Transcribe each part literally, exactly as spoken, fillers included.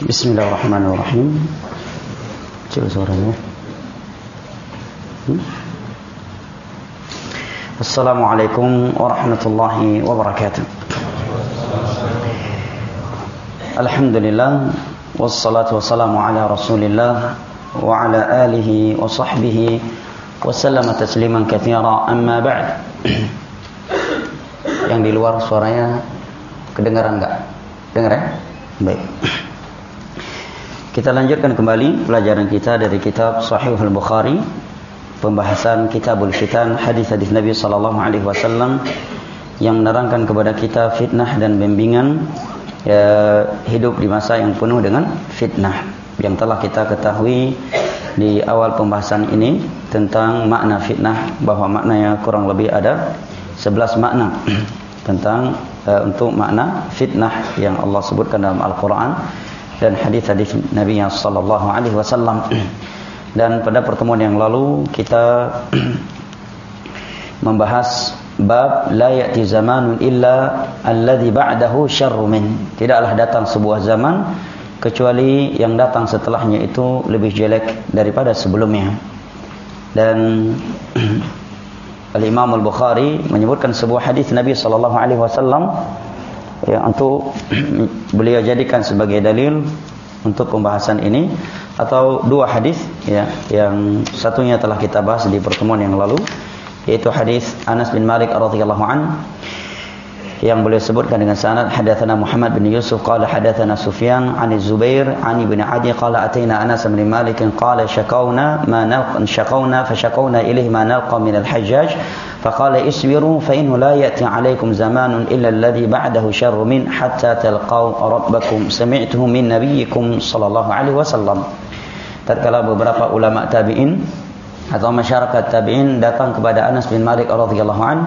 Bismillahirrahmanirrahim. Coba suaranya. Hmm? Assalamualaikum warahmatullahi wabarakatuh. Alhamdulillah, wassalatu wassalamu ala Rasulillah wa ala alihi wa sahbihi wa sallama tasliman katsira, amma ba'd. Yang di luar suaranya kedengaran enggak? Dengar ya? Baik. Kita lanjutkan kembali pelajaran kita dari kitab Sahih Al-Bukhari, pembahasan Kitabul Fitan, hadis-hadis Nabi sallallahu alaihi wasallam yang menerangkan kepada kita fitnah dan bimbingan ya, hidup di masa yang penuh dengan fitnah. Yang telah kita ketahui di awal pembahasan ini tentang makna fitnah, bahwa maknanya kurang lebih ada sebelas makna tentang uh, untuk makna fitnah yang Allah sebutkan dalam Al-Quran dan hadis-hadis Nabi sallallahu alaihi wasallam. Dan pada pertemuan yang lalu kita membahas bab la ya'ti zamanun illa alladhi ba'dahu syarru min. Tidaklah datang sebuah zaman kecuali yang datang setelahnya itu lebih jelek daripada sebelumnya. Dan Al-Imam Al-Bukhari menyebutkan sebuah hadis Nabi sallallahu alaihi wasallam yang untuk beliau jadikan sebagai dalil untuk pembahasan ini, atau dua hadis ya, yang satunya telah kita bahas di pertemuan yang lalu, yaitu hadis Anas bin Malik radhiyallahu an yang beliau sebutkan dengan sanad hadatsana Muhammad bin Yusuf qala hadatsana Sufyan an Zubair an Ibn Adi qala ataina Anas bin Malik qala shakawna ma nalqa shakawna fa shakawna ilayhi ma nalqa min al-Hajjaj faqala isbiru fa innahu la ya'ti 'alaykum zamanun illa alladhi ba'dahu sharrun min hatta talqaw rabbakum sami'tuhu min nabiyyikum sallallahu alaihi wasallam. Tatkala beberapa ulama tabi'in atau masyarakat tabi'in datang kepada Anas bin Malik radhiyallahu an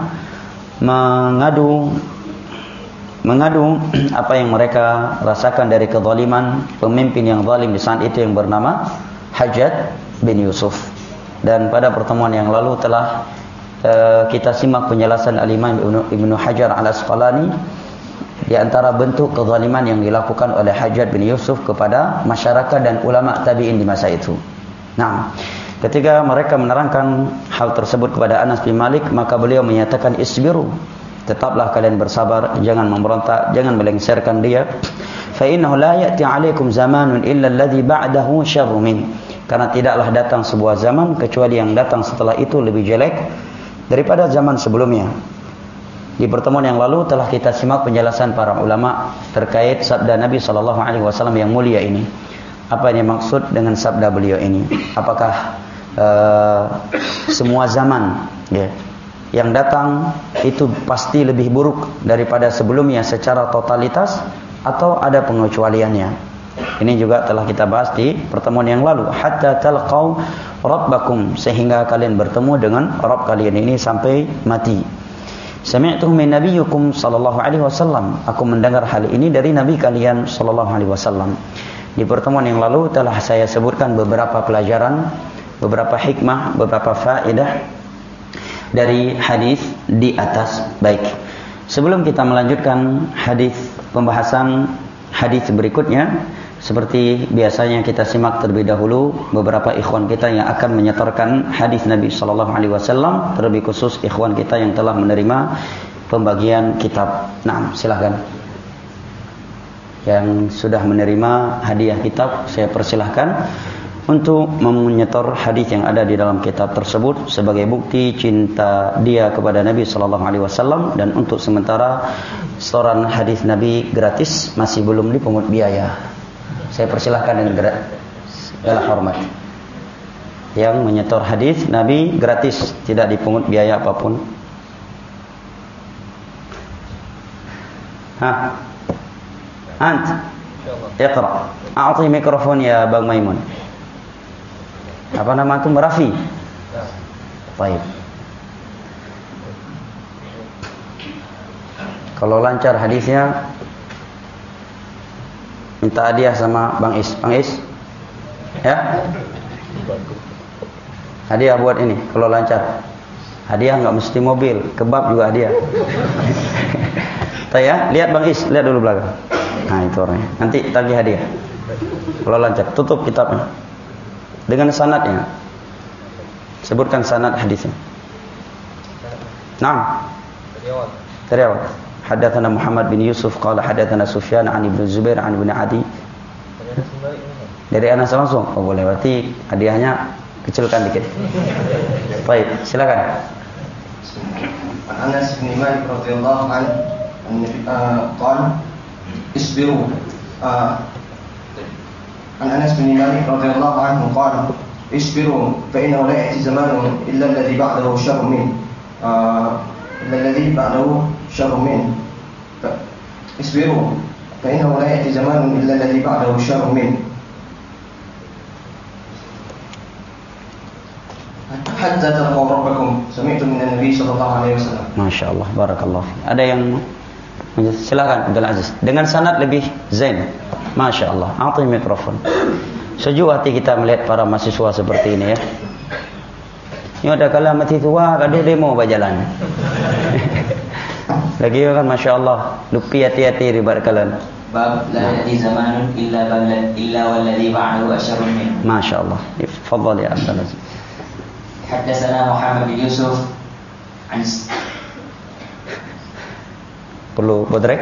mengadu mengadu apa yang mereka rasakan dari kezaliman pemimpin yang zalim di saat itu yang bernama Hajjaj bin Yusuf. Dan pada pertemuan yang lalu telah uh, kita simak penjelasan Al-Imam Ibnu Hajar Al-Asqalani di antara bentuk kezaliman yang dilakukan oleh Hajjaj bin Yusuf kepada masyarakat dan ulama tabi'in di masa itu. Nah, ketika mereka menerangkan hal tersebut kepada Anas bin Malik, maka beliau menyatakan isbiru, tetaplah kalian bersabar, jangan memberontak, jangan melengsarkan dia. Fa innahu la ya'ti 'alaikum zamanun illa alladhi ba'dahu syarrun min. Karena tidaklah datang sebuah zaman kecuali yang datang setelah itu lebih jelek daripada zaman sebelumnya. Di pertemuan yang lalu telah kita simak penjelasan para ulama terkait sabda Nabi sallallahu alaihi wasallam yang mulia ini. Apa yang maksud dengan sabda beliau ini? Apakah uh, semua zaman ya, yang datang itu pasti lebih buruk daripada sebelumnya secara totalitas, atau ada pengecualiannya? Ini juga telah kita bahas di pertemuan yang lalu. Hatta talqaw rabbakum, sehingga kalian bertemu dengan Rabb kalian ini sampai mati. Sami'tu min nabiyyikum sallallahu alaihi wasallam, aku mendengar hal ini dari nabi kalian sallallahu alaihi wasallam. Di pertemuan yang lalu telah saya sebutkan beberapa pelajaran, beberapa hikmah, beberapa faedah dari hadis di atas. Baik, sebelum kita melanjutkan hadis pembahasan hadis berikutnya, seperti biasanya kita simak terlebih dahulu beberapa ikhwan kita yang akan menyetorkan hadis Nabi sallallahu alaihi wasallam, terlebih khusus ikhwan kita yang telah menerima pembagian kitab. Nah, silakan. Yang sudah menerima hadiah kitab, saya persilahkan untuk menyetor hadis yang ada di dalam kitab tersebut sebagai bukti cinta dia kepada Nabi sallallahu alaihi wasallam, dan untuk sementara setoran hadis Nabi gratis, masih belum dipungut biaya. Saya persilahkan dengan segala hormat. Yang menyetor hadis Nabi gratis, tidak dipungut biaya apapun. Hah? Ant? Iqra. A'ti mikrofon ya Bang Maimun. Apa nama itu? Rafi. Baik. Kalau lancar hadisnya, minta hadiah sama Bang Is. Bang Is, ya, hadiah buat ini kalau lancar. Hadiah nggak mesti mobil, kebab juga hadiah. Tanya, lihat Bang Is, lihat dulu belakang. Nah itu orangnya. Nanti tagih hadiah. Kalau lancar, tutup kitabnya dengan sanadnya. Sebutkan sanad hadisnya. Naam. Dari awal. Hadatsana Muhammad bin Yusuf qala hadatsana Sufyan an Ibnu Zubair an Ibnu Adi. Dari Anas langsung. Oh boleh, berarti hadiahnya kecilkan dikit. Baik, silakan. Anas bin Malik radhiyallahu anhu qala isbiru. An Anas bin Malik radhiyallahu anhu qala isbiru fa innahu la ya'ti zamanun illa alladhi ba'dahu sharrun min illa alladhi ba'dahu sharrun min isbiru fa innahu la ya'ti zamanun illa alladhi ba'dahu sharrun min hatta talqaw rabbakum sami'tu min an-nabi sallallahu alaihi wasallam. Masyaallah, barakallahu. Ada yang silakan Abdul Aziz dengan sanad lebih zain. Masyaallah. A'ti mikrofon. Sejuk hati kita melihat para mahasiswa seperti ini ya. Ini ada kala mati tua kado demo berjalan. Lagi kan masyaallah, lupi hati-hati ribat kalian. Bab la ya'ti zamanun illa balad illa walladhi ba'dahu asyarrun min. Masyaallah. Tafadhal ya Abdul Aziz. Haddatsana Muhammad bin Yusuf an perlu bodrek.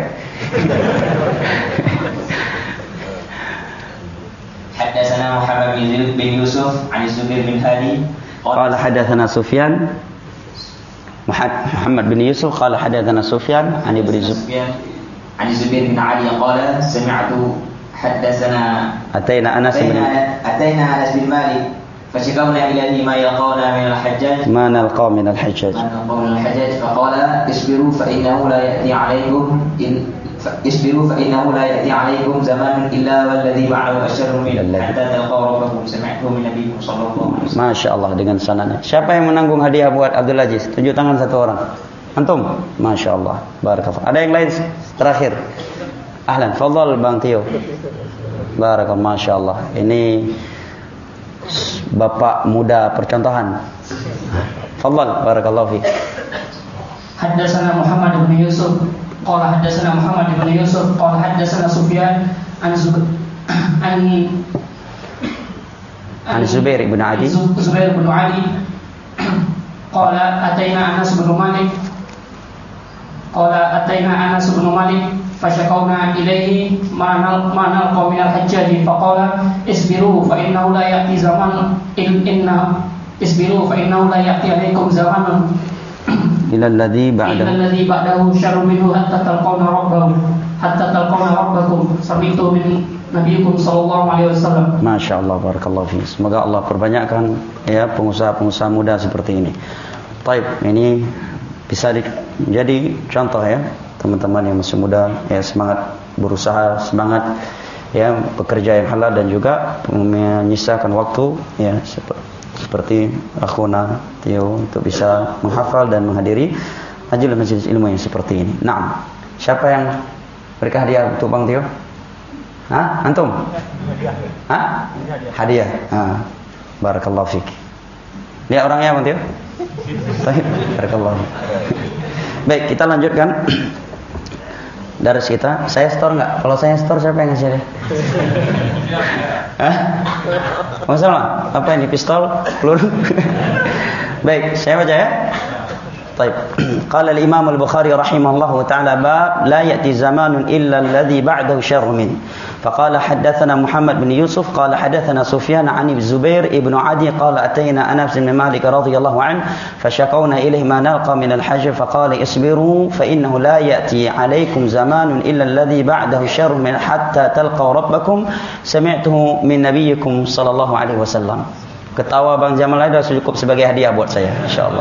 حدثنا محمد بن يوسف عن الزبير بن هادي قال حدثنا سفيان محمد بن يوسف قال حدثنا سفيان عن ابن سفيان عن الزبير بن علي قال سمعت حدثنا أتينا أنس بن أتينا أنس بن مالك فشكونا إليه ما يلقونا من الحجاج ما نلقى من الحجاج ما نلقى من الحجاج فقال اصبروا فإنه لا يأتي عليكم اصبروا فإنه لا يأتي عليكم زمان إلا والذي بعده أشر منه حتى تلقوا ربكم سمعته من نبيكم صلى الله عليه وسلم. Masya Allah dengan sanadnya. Siapa yang menanggung hadiah buat Abdul Aziz? Tunjuk tangan satu orang. Antum? Masya Allah. Barakallah. Ada yang lain terakhir? Ahlan. Fadhal Bang Tio. Barakallah. Masya Allah. Ini bapak muda percontohan. Fadhal. Barakallahu fiik. Haddatsana Muhammad bin Yusuf qala haddatsana Muhammad bin Yusuf qala haddatsana Sufyan an Zubair an an Zubair bin Adi Zubair bin Adi qala ataina Anas bin Malik qala ataina Anas bin Malik fashakawna ilaihi ma nal qawmin al-hajjaj faqala isbiru fa innahu la ya'ti zaman inna isbiru fa innahu la ya'ti alaikum zamanun ila alladhi ba'dahu ila alladhi ba'dahu syarrun minhu hatta talqawna rabbakum hatta talqawna rabbakum sami'tu min nabiyikum sallallahu alaihi wasallam. Masya Allah, barakallahu fiik. Semoga Allah perbanyakkan ya pengusaha-pengusaha muda seperti ini. Baik, ini bisa menjadi contoh ya teman-teman yang masih muda ya, semangat berusaha, semangat ya bekerja yang halal dan juga menyisakan waktu ya seperti seperti akhuna Tio untuk bisa menghafal dan menghadiri majelis-majelis ilmu yang seperti ini. Naam. Siapa yang berikan hadiah untuk Bang Tio? Hah? Antum? Hah? Hadiah. Ah. Barakallahu fiik. Lihat orangnya Bang Tio? Baik. Barakallahu. Baik, kita lanjutkan dari kita. Saya store enggak? Kalau saya store siapa yang ngasih deh? Hah? Masalah? Apa ini, pistol? Peluru? Baik, saya baca ya. طيب قال الإمام البخاري رحمه الله تعالى باب لا يأتي زمان إلا الذي بعده شر منه فقال حدثنا محمد بن يوسف قال حدثنا سفيان عن الزبير ابن عدي قال أتينا أنس بن مالك رضي الله عنه فشكونا إليه ما نلقى من الحج فقال اصبروا فإنه لا يأتي عليكم زمان إلا الذي بعده شر من حتى تلقوا ربكم سمعته من نبيكم صلى الله عليه وسلم. Ketawa Bang Jamal ada cukup sebagai hadiah buat saya, insyaallah.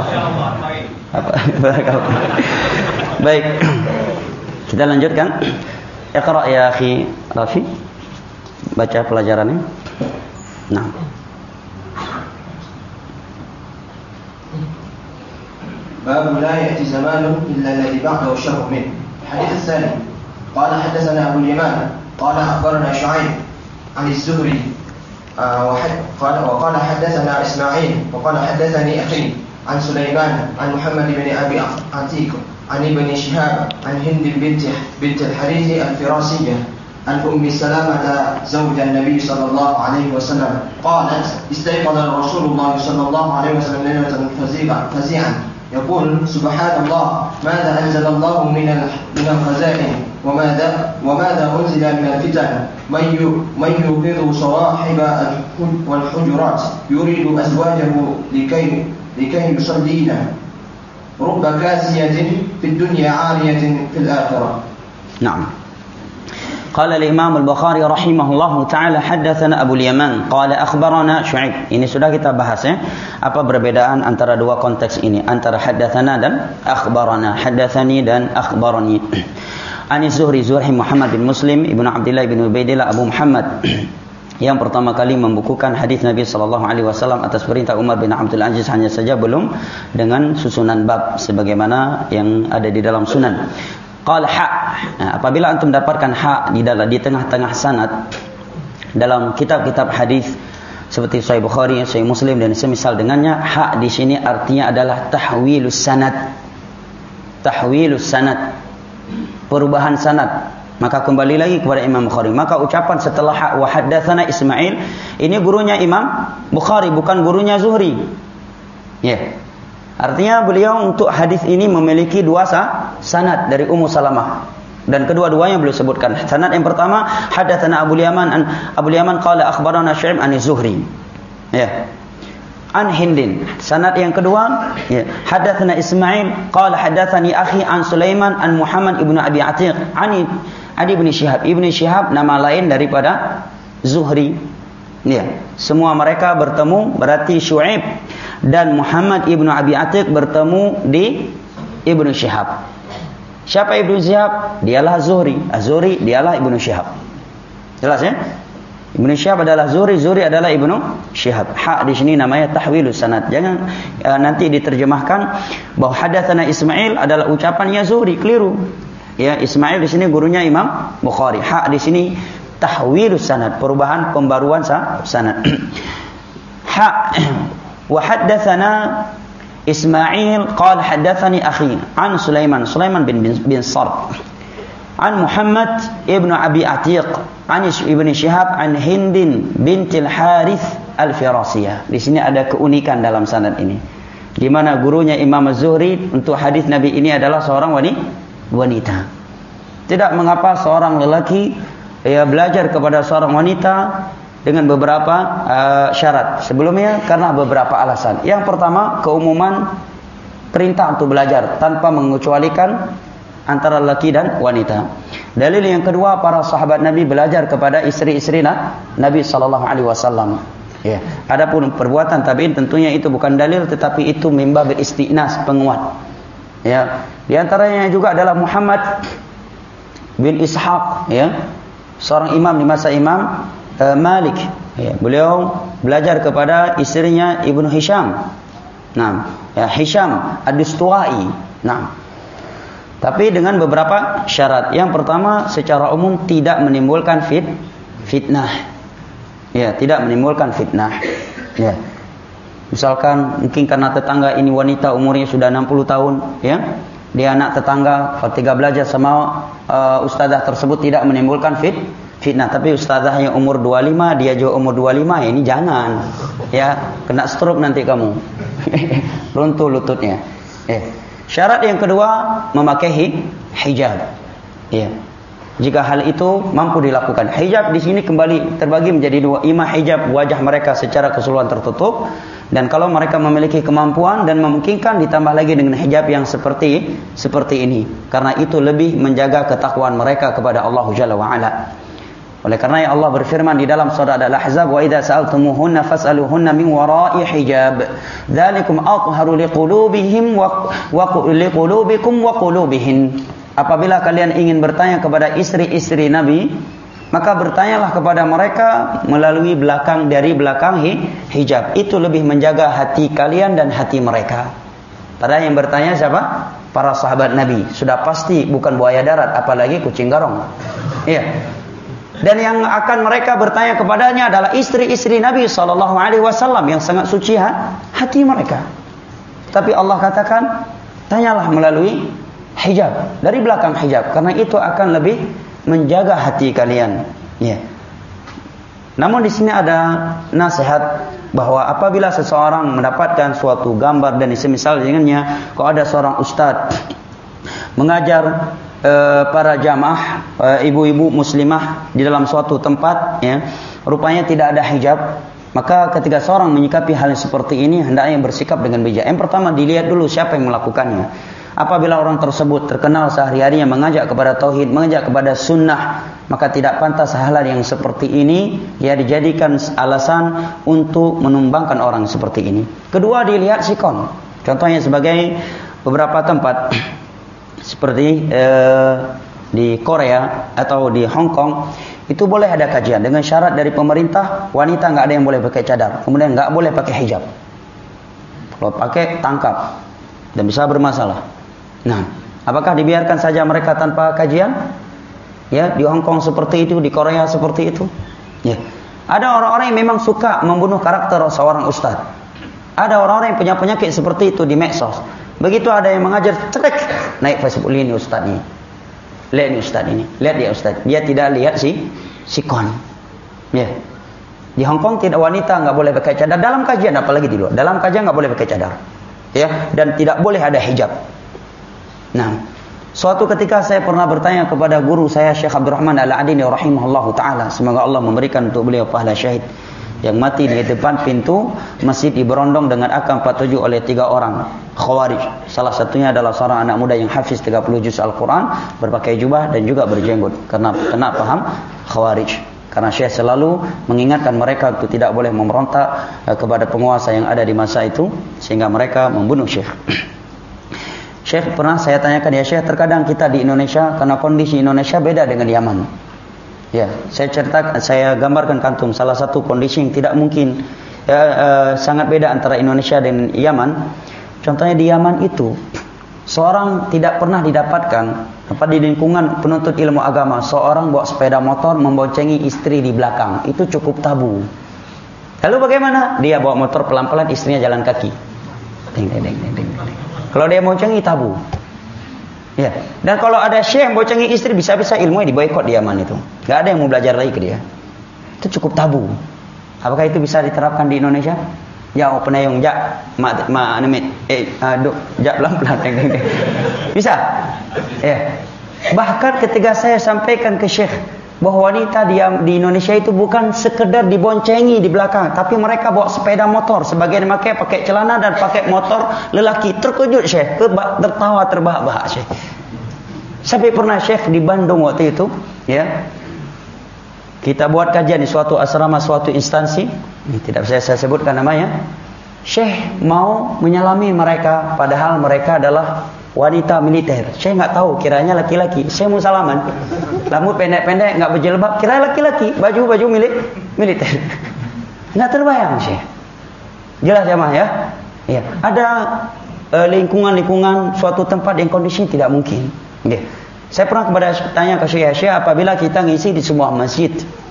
Baik, kita lanjutkan. Iqra ya akhi Rafi, baca pelajarannya. Nah, باب لا يأتي زمان إلا الذي بعده شر منه. الحديث الثاني قال حدثنا أبو اليمان قال أخبرنا شعيب عن الزهري قال وقال حدثنا إسماعيل وقال حدثني أخي عن سليمان عن محمد بن أبي عتيق عن ابن شهاب عن هند بنت بنت الحارث الفراسية عن أم سلمة زوج النبي صلى الله عليه وسلم قالت استيقظ رسول الله صلى الله عليه وسلم ليلة فزيعا يقول سبحان الله ماذا أنزل الله من من الخزائن وماذا وماذا أنزل من الفتن من من يوقظ صواحب والحجرات يريد أزواجه لكي لكي يصلين رب كاسية في الدنيا عارية في الآخرة. نعم. قال الإمام البخاري رحمه الله تعالى حدثنا أبو اليمان قال أخبرنا شعيب. Ini sudah kita bahas ya. Apa perbedaan antara dua konteks ini, antara haddatsana dan akhbarana. Haddatsani dan akhbarani. Ani Zuhri Zuhri Muhammad bin Muslim ibnu Abdullah bin Ubaidillah Abu Muhammad yang pertama kali membukukan hadis Nabi sallallahu alaihi wasallam atas perintah Umar bin Abdul Aziz, hanya saja belum dengan susunan bab sebagaimana yang ada di dalam sunan. Qala ha. Nah, apabila antum dapatkan ha di dalam di tengah-tengah sanad dalam kitab-kitab hadis seperti Sahih Bukhari, Sahih Muslim dan semisal dengannya, ha di sini artinya adalah tahwilus sanad. Tahwilus sanad. Perubahan sanad. Maka kembali lagi kepada Imam Bukhari. Maka ucapan setelah ha wa haddatsana Ismail, ini gurunya Imam Bukhari, bukan gurunya Zuhri. Ya. Yeah. Artinya beliau untuk hadis ini memiliki dua sanad dari Ummu Salamah, dan kedua-duanya beliau sebutkan. Sanad yang pertama hadatsana Abu Yaman an Abu Yaman qala akhbarana Syu'aib an Zuhri. Ya. An Hindin. Sanad yang kedua ya, hadatsana Ismail qala hadatsani akhi an Sulaiman an Muhammad ibnu Abi Atiq an Adi ibn Syihab. Ibn Syihab nama lain daripada Zuhri. Ya, semua mereka bertemu, berarti Syu'aib dan Muhammad ibnu Abi Atiq bertemu di Ibnu Syihab. Siapa Ibnu Syihab? Dialah Zuhri. Az-Zuhri dialah Ibnu Syihab. Jelas ya? Ibnu Syihab adalah Zuhri, Zuhri adalah Ibnu Syihab. Ha di sini namanya tahwilus sanad. Jangan uh, nanti diterjemahkan bahwa hadatsana Ismail adalah ucapannya Zuhri, keliru. Ya, Ismail di sini gurunya Imam Bukhari. Ha di sini tahwilus sanad, perubahan pembaruan sanad. Ha wa haddatsana Ismail qala haddatsani akhi an Sulaiman Sulaiman bin bin Sard an Muhammad ibnu Abi Atiq an Ibnu Syihab an Hindin bintil Harith al-Firasiyah. Di sini ada keunikan dalam sanad ini, di mana gurunya Imam Az-Zuhri untuk hadis Nabi ini adalah seorang wanita. Tidak mengapa seorang lelaki ia belajar kepada seorang wanita dengan beberapa uh, syarat. Sebelumnya karena beberapa alasan. Yang pertama, keumuman perintah untuk belajar tanpa mengecualikan antara laki dan wanita. Dalil yang kedua, para sahabat Nabi belajar kepada istri-istri Nabi sallallahu alaihi wasallam. Ya, adapun perbuatan tabi'in tentunya itu bukan dalil, tetapi itu mimbar istinas, penguat. Ya, di antaranya juga adalah Muhammad bin Ishaq, ya, seorang imam di masa Imam uh, Malik. Ya, beliau belajar kepada istrinya Ibnu Hisham. Nah, ya, Hisham Ad-Dustuwai. Nah, tapi dengan beberapa syarat. Yang pertama, secara umum tidak menimbulkan fit, fitnah. Ya, tidak menimbulkan fitnah. Ya. Misalkan mungkin karena tetangga ini wanita umurnya sudah enam puluh tahun, ya. Dia anak tetangga, ketika belajar sama uh, ustazah tersebut tidak menimbulkan fit, fitnah. Tapi ustazah yang umur dua puluh lima, dia juga umur dua puluh lima, ya ini jangan. Ya, kena stroke nanti kamu. Runtuh lututnya. Ya. Syarat yang kedua, memakai hijab. Ya. Jika hal itu mampu dilakukan. Hijab di sini kembali terbagi menjadi dua. Ima hijab wajah mereka secara keseluruhan tertutup, dan kalau mereka memiliki kemampuan dan memungkinkan, ditambah lagi dengan hijab yang seperti seperti ini. Karena itu lebih menjaga ketakwaan mereka kepada Allah Jalla wa Ala. Oleh karena Allah berfirman di dalam surah Al-Ahzab, "Wa idza sa'altumuhunna fas'aluhunna min wara'i hijab. Dzalikum athharu liqulubihim wa liqulubikum wa qulubihin." Apabila kalian ingin bertanya kepada istri-istri Nabi, maka bertanyalah kepada mereka melalui belakang, dari belakang hijab. Itu lebih menjaga hati kalian dan hati mereka. Padahal yang bertanya siapa? Para sahabat Nabi. Sudah pasti bukan buaya darat, apalagi kucing garong. Iya. Dan yang akan mereka bertanya kepadanya adalah istri-istri Nabi sallallahu alaihi wasallam yang sangat suci hati mereka. Tapi Allah katakan, tanyalah melalui hijab, dari belakang hijab, karena itu akan lebih menjaga hati kalian. Ya. Namun di sini ada nasihat bahwa apabila seseorang mendapatkan suatu gambar dan semisal dengannya, kalau ada seorang ustadz mengajar e, para jamaah e, ibu-ibu muslimah di dalam suatu tempat, ya, rupanya tidak ada hijab, maka ketika seorang menyikapi hal yang seperti ini hendaknya bersikap dengan bijak. Yang pertama, dilihat dulu siapa yang melakukannya. Apabila orang tersebut terkenal sehari-harinya mengajak kepada tauhid, mengajak kepada sunnah, maka tidak pantas hal yang seperti ini ya dijadikan alasan untuk menumbangkan orang seperti ini. Kedua, dilihat sikon. Contohnya sebagai beberapa tempat seperti eh, di Korea atau di Hong Kong, itu boleh ada kajian dengan syarat dari pemerintah, wanita nggak ada yang boleh pakai cadar, kemudian nggak boleh pakai hijab. Kalau pakai tangkap dan bisa bermasalah. Nah, apakah dibiarkan saja mereka tanpa kajian? Ya, di Hong Kong seperti itu, di Korea seperti itu. Ya. Ada orang-orang yang memang suka membunuh karakter seorang ustaz. Ada orang-orang yang punya penyakit seperti itu di medsos. Begitu ada yang mengajar, cetek, naik Facebook ini ustaz ini. Lihat ini ustaz ini, lihat dia ustaz. Dia tidak lihat si sikon. Ya. Di Hong Kong tidak, wanita nggak boleh pakai cadar dalam kajian, apalagi di luar. Dalam kajian nggak boleh pakai cadar. Ya, dan tidak boleh ada hijab. Nah, suatu ketika saya pernah bertanya kepada guru saya Syekh Abdurrahman Al-Adini rahimahullahu taala, semoga Allah memberikan untuk beliau pahala syahid, yang mati di depan pintu masjid di Berondong dengan A K empat puluh tujuh oleh tiga orang Khawarij. Salah satunya adalah seorang anak muda yang hafiz tiga puluh juz Al-Quran, berpakai jubah dan juga berjenggot, karena kena paham Khawarij. Karena Syekh selalu mengingatkan mereka untuk tidak boleh memberontak kepada penguasa yang ada di masa itu, sehingga mereka membunuh Syekh. Syekh pernah saya tanyakan, ya Syekh, terkadang kita di Indonesia, karena kondisi Indonesia beda dengan Yaman. Ya, saya ceritakan, saya gambarkan kantum salah satu kondisi yang tidak mungkin ya, eh, sangat beda antara Indonesia dan Yaman. Contohnya di Yaman itu, seorang tidak pernah didapatkan apa di lingkungan penuntut ilmu agama, seorang bawa sepeda motor memboncengi istri di belakang. Itu cukup tabu. Lalu bagaimana? Dia bawa motor pelan-pelan, istrinya jalan kaki. Ding, ding, ding, ding, ding. Kalau dia boncengi tabu. Ya. Dan kalau ada syekh boncengi istri, bisa-bisa ilmunya diboikot di Yaman itu. Gak ada yang mau belajar lagi ke dia. Itu cukup tabu. Apakah itu bisa diterapkan di Indonesia? Ya, oh penayung, ja, ma, ma, animit, eh, aduk, ja, pelan-pelan, deng, deng, deng. Bisa? Ya. Bahkan ketika saya sampaikan ke syekh bahwa wanita di, di Indonesia itu bukan sekedar diboncengi di belakang, tapi mereka bawa sepeda motor, sebagian pakai pakai celana dan pakai motor lelaki. Terkejut syekh, tertawa terbahak-bahak syekh. Sampai pernah syekh di Bandung waktu itu, ya. Kita buat kajian di suatu asrama, suatu instansi, tidak saya, saya sebutkan namanya. Syekh mau menyelami mereka, padahal mereka adalah wanita militer. Saya nggak tahu, kiranya laki-laki. Saya mau salaman, rambut pendek-pendek, nggak berjilbab, kira laki-laki, baju-baju milik militer. Nggak terbayang Syekh. Jelas ya mah ya. Ya. Ada uh, lingkungan-lingkungan suatu tempat yang kondisi tidak mungkin. Ya. Saya pernah kepada tanya ke Syekh, Syekh, apabila kita ngisi di sebuah masjid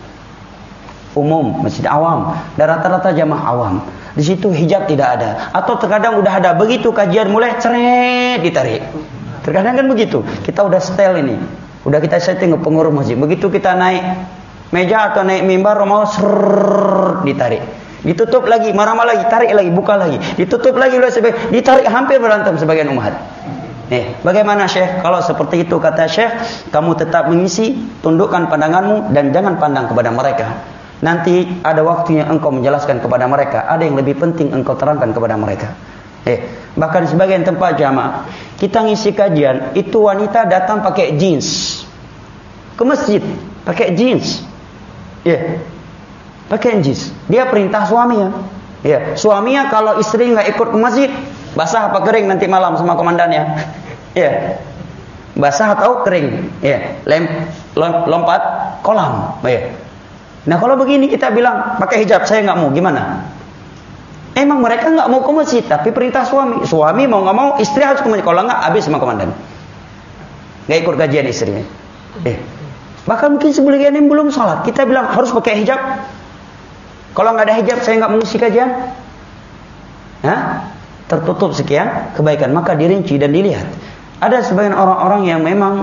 umum, masjid awam, dan rata-rata jamaah awam, di situ hijab tidak ada, atau terkadang udah ada, begitu kajian mulai ceret ditarik. Terkadang kan begitu. Kita udah setel ini, udah kita setting ke pengurus masjid. Begitu kita naik meja atau naik mimbar, mau ser ditarik. Ditutup lagi, marah-marah lagi, tarik lagi, buka lagi, ditutup lagi, ditarik, hampir berantem sebagian umat. Eh, bagaimana Syekh? Kalau seperti itu kata Syekh, kamu tetap mengisi, tundukkan pandanganmu dan jangan pandang kepada mereka. Nanti ada waktunya engkau menjelaskan kepada mereka, ada yang lebih penting engkau terangkan kepada mereka. Eh, bahkan sebagian tempat jamaah, kita ngisi kajian, itu wanita datang pakai jeans ke masjid, pakai jeans. Ya. Yeah. Pakai jeans. Dia perintah suaminya. Ya, yeah. Suaminya kalau istri enggak ikut ke masjid, basah apa kering nanti malam sama komandannya? Ya. Yeah. Basah atau kering? Ya. Yeah. Lem, lompat kolam. Ya. Yeah. Nah, kalau begini kita bilang pakai hijab, saya enggak mau, gimana? Emang mereka enggak mau ke masjid, tapi perintah suami. Suami mau enggak mau, istri harus ke masjid. Kalau enggak, habis sama komandan. Enggak ikut kajian istrinya. Eh. Bahkan mungkin sebagian yang belum sholat, kita bilang harus pakai hijab. Kalau enggak ada hijab, saya enggak mengisi kajian. Hah? Tertutup sekian kebaikan, maka dirinci dan dilihat. Ada sebagian orang-orang yang memang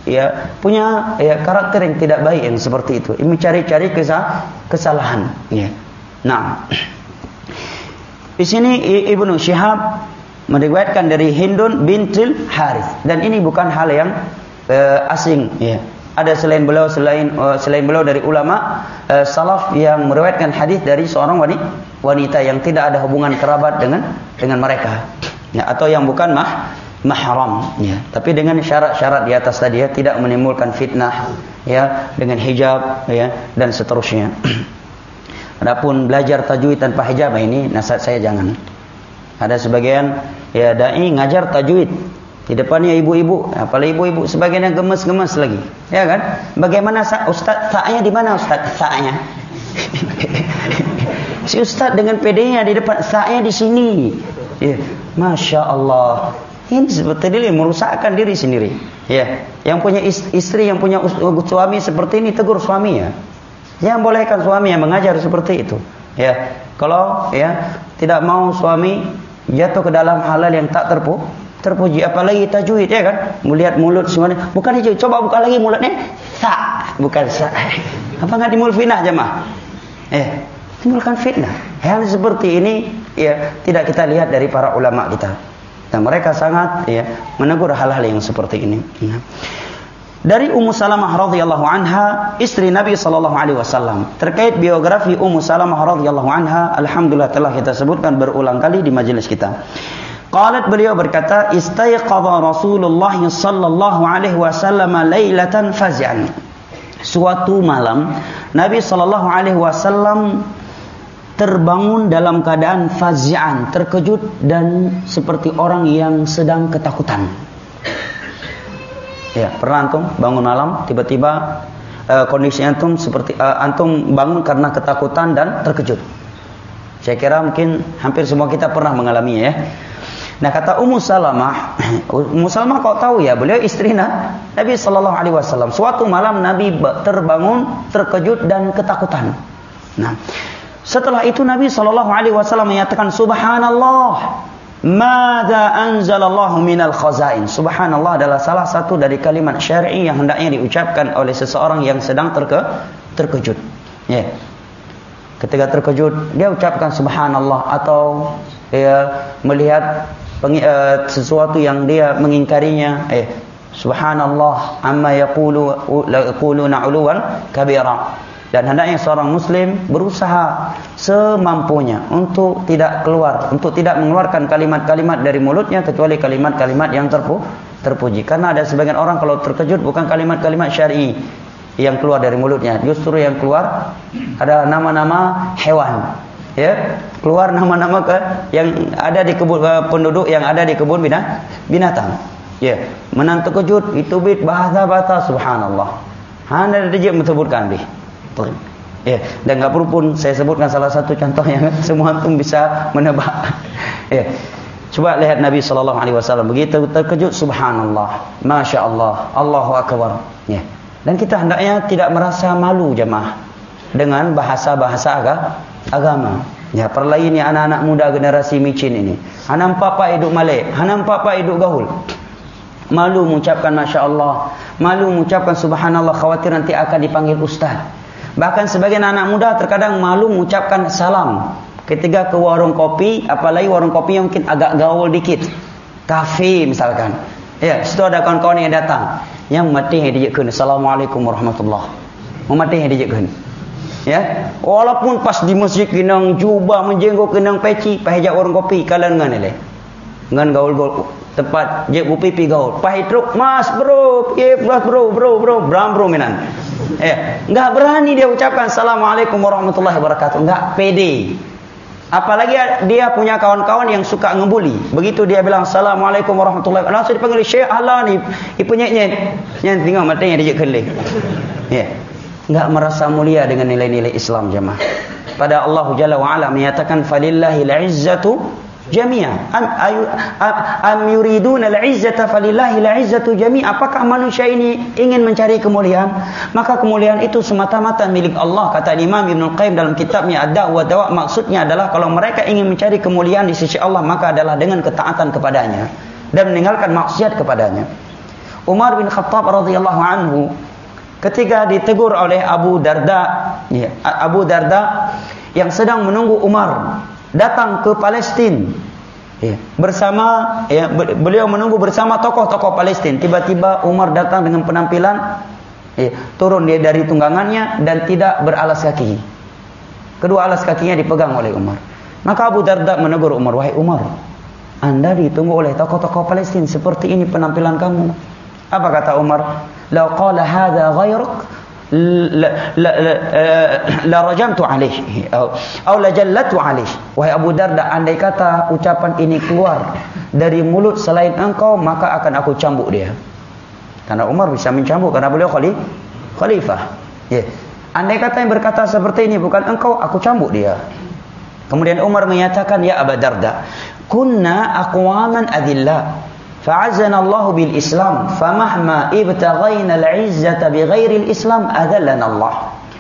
ya punya ya karakter yang tidak baik yang seperti itu, mencari-cari kesalahan. Ya. Nah, di sini Ibnu Syihab meriwayatkan dari Hindun bintil Harith, dan ini bukan hal yang uh, asing. Ya. Ada selain beliau selain uh, selain beliau dari ulama uh, salaf yang meriwayatkan hadis dari seorang wanita, wanita yang tidak ada hubungan kerabat dengan dengan mereka, ya, atau yang bukan mah mahram, ya, tapi dengan syarat-syarat di atas tadi, ya, tidak menimbulkan fitnah, ya, dengan hijab, ya, dan seterusnya. Adapun belajar tajwid tanpa hijab, ini nasihat saya jangan. Ada sebagian ya dai ngajar tajwid di depannya ibu-ibu, apalagi ibu-ibu sebagian yang gemes-gemes lagi, ya kan? Bagaimana ustaz, ta'nya di mana ustaz? Ta'nya. Si ustaz dengan pedenya di depan, ta'nya di sini. Ya, Masya Allah. Ini seperti ini merusakkan diri sendiri. Ya, yang punya istri, yang punya suami seperti ini, tegur suami, ya. Jangan bolehkan suami yang mengajar seperti itu. Ya, kalau ya tidak mau suami jatuh ke dalam halal yang tak terpu, terpuji, apalagi tajwid, ya kan? Melihat mulut semuanya, bukan itu. Coba buka lagi mulutnya, sa, bukan sa. Apa nggak dimul fitnah jemaah? Eh, timbulkan fitnah. Hal seperti ini ya tidak kita lihat dari para ulama kita. Dan mereka sangat ya menegur hal-hal yang seperti ini. Ya. Dari Ummu Salamah radhiyallahu anha, istri Nabi sallallahu alaihi wasallam. Terkait biografi Ummu Salamah radhiyallahu anha, alhamdulillah telah kita sebutkan berulang kali di majelis kita. Qalat, beliau berkata, istayqadha Rasulullah sallallahu alaihi wasallam lailatan faz'an. Suatu malam Nabi sallallahu alaihi wasallam terbangun dalam keadaan fazi'an, terkejut dan seperti orang yang sedang ketakutan. Ya, pernah antum bangun malam tiba-tiba uh, kondisi antum seperti uh, antum bangun karena ketakutan dan terkejut. Saya kira mungkin hampir semua kita pernah mengalaminya, ya. Nah, kata Ummu Salamah, Ummu Salamah kok tahu, ya, beliau istri Nabi sallallahu alaihi wasallam. Suatu malam Nabi terbangun terkejut dan ketakutan. Nah, setelah itu Nabi sallallahu alaihi wasallam menyatakan, Subhanallah, madza anzalallahu minal khazain. Subhanallah adalah salah satu dari kalimat syar'i yang hendaknya diucapkan oleh seseorang yang sedang terke, terkejut. Ya. Ketika terkejut, dia ucapkan Subhanallah, atau ya, melihat pengi, uh, sesuatu yang dia mengingkarinya, eh Subhanallah amma yaqulu yaquluna uluwan kabira. Dan hendaknya seorang muslim berusaha semampunya untuk tidak keluar, untuk tidak mengeluarkan kalimat-kalimat dari mulutnya kecuali kalimat-kalimat yang terpu, terpuji. Karena ada sebagian orang kalau terkejut bukan kalimat-kalimat syar'i yang keluar dari mulutnya, justru yang keluar ada nama-nama hewan, ya, keluar nama-nama ke yang ada di kebun uh, penduduk yang ada di kebun binatang. Ya, menang terkejut itu bit bahasa-bahasa subhanallah. Hanya dia menyebutkan deh. Ya, dan enggak perlu pun saya sebutkan salah satu contoh yang semua antum bisa menebak. Ya. Coba lihat Nabi sallallahu alaihi wasallam begitu terkejut, subhanallah, masya Allah, Allahu akbar. Ya. Dan kita hendaknya tidak merasa malu jemaah dengan bahasa-bahasa agama. Ya, perlahan ini anak-anak muda generasi micin ini. Hanam papa hidup Malay, hanam papa hidup gaul. Malu mengucapkan masya Allah, malu mengucapkan subhanallah, khawatir nanti akan dipanggil ustaz. Bahkan sebagian anak muda terkadang malu mengucapkan salam ketika ke warung kopi, apalagi warung kopi yang mungkin agak gaul dikit, kafe misalkan. Ya, situ ada kawan-kawan yang datang, yang mati hadiahkan assalamualaikum warahmatullahi wabarakatuh. Memati hadiahkan. Ya, walaupun pas di masjid kenang jubah menjenggot kenang peci, pahijak warung kopi kalian ngan ele. Ngan gaul-gaul tempat je bu pipi gaul. Pahit truk, mas bro, ye bro bro bro, bram bro minan. Eh, enggak berani dia ucapkan assalamualaikum warahmatullahi wabarakatuh, enggak pede. Apalagi dia punya kawan-kawan yang suka ngebuli. Begitu dia bilang assalamualaikum warahmatullahi wabarakatuh, langsung dipanggil Syekh Allah ni, ipunyanya. Yang tengok matanya dia kelih. Ya. Enggak merasa mulia dengan nilai-nilai Islam jemaah. Pada Allah Jalla wa Ala menyatakan falillahil izzatu jami'a. Am, am, am yuriduna al-izzata falillahil izzatu jami'a. Apakah manusia ini ingin mencari kemuliaan? Maka kemuliaan itu semata-mata milik Allah. Kata Imam Ibnu Qayyim dalam kitabnya Ad-Da'wa wa Dawa', maksudnya adalah kalau mereka ingin mencari kemuliaan di sisi Allah, maka adalah dengan ketaatan kepadanya dan meninggalkan maksiat kepadanya. Umar bin Khattab radhiyallahu anhu ketika ditegur oleh Abu Darda, ya, Abu Darda yang sedang menunggu Umar datang ke Palestina, ya, bersama, ya, beliau menunggu bersama tokoh-tokoh Palestina. Tiba-tiba Umar datang dengan penampilan, ya, turun dia dari tunggangannya dan tidak beralas kaki. Kedua alas kakinya dipegang oleh Umar. Maka Abu Darda menegur Umar, wahai Umar, Anda ditunggu oleh tokoh-tokoh Palestina, seperti ini penampilan kamu. Apa kata Umar? Lau qala hadha ghayruk la la la, la rajamtu alaihi atau la jallatu alaihi. Wahai Abu Darda, andai kata ucapan ini keluar dari mulut selain engkau, maka akan aku cambuk dia. Karena Umar bisa mencambuk karena beliau khalifah. Ya. Andai kata yang berkata seperti ini bukan engkau, aku cambuk dia. Kemudian Umar menyatakan, ya Abu Darda, kunna aqwaman adillah fa'azzana Allah bil Islam famahma ibtaghaina al-'izzata bighairi al-Islam adallana Allah.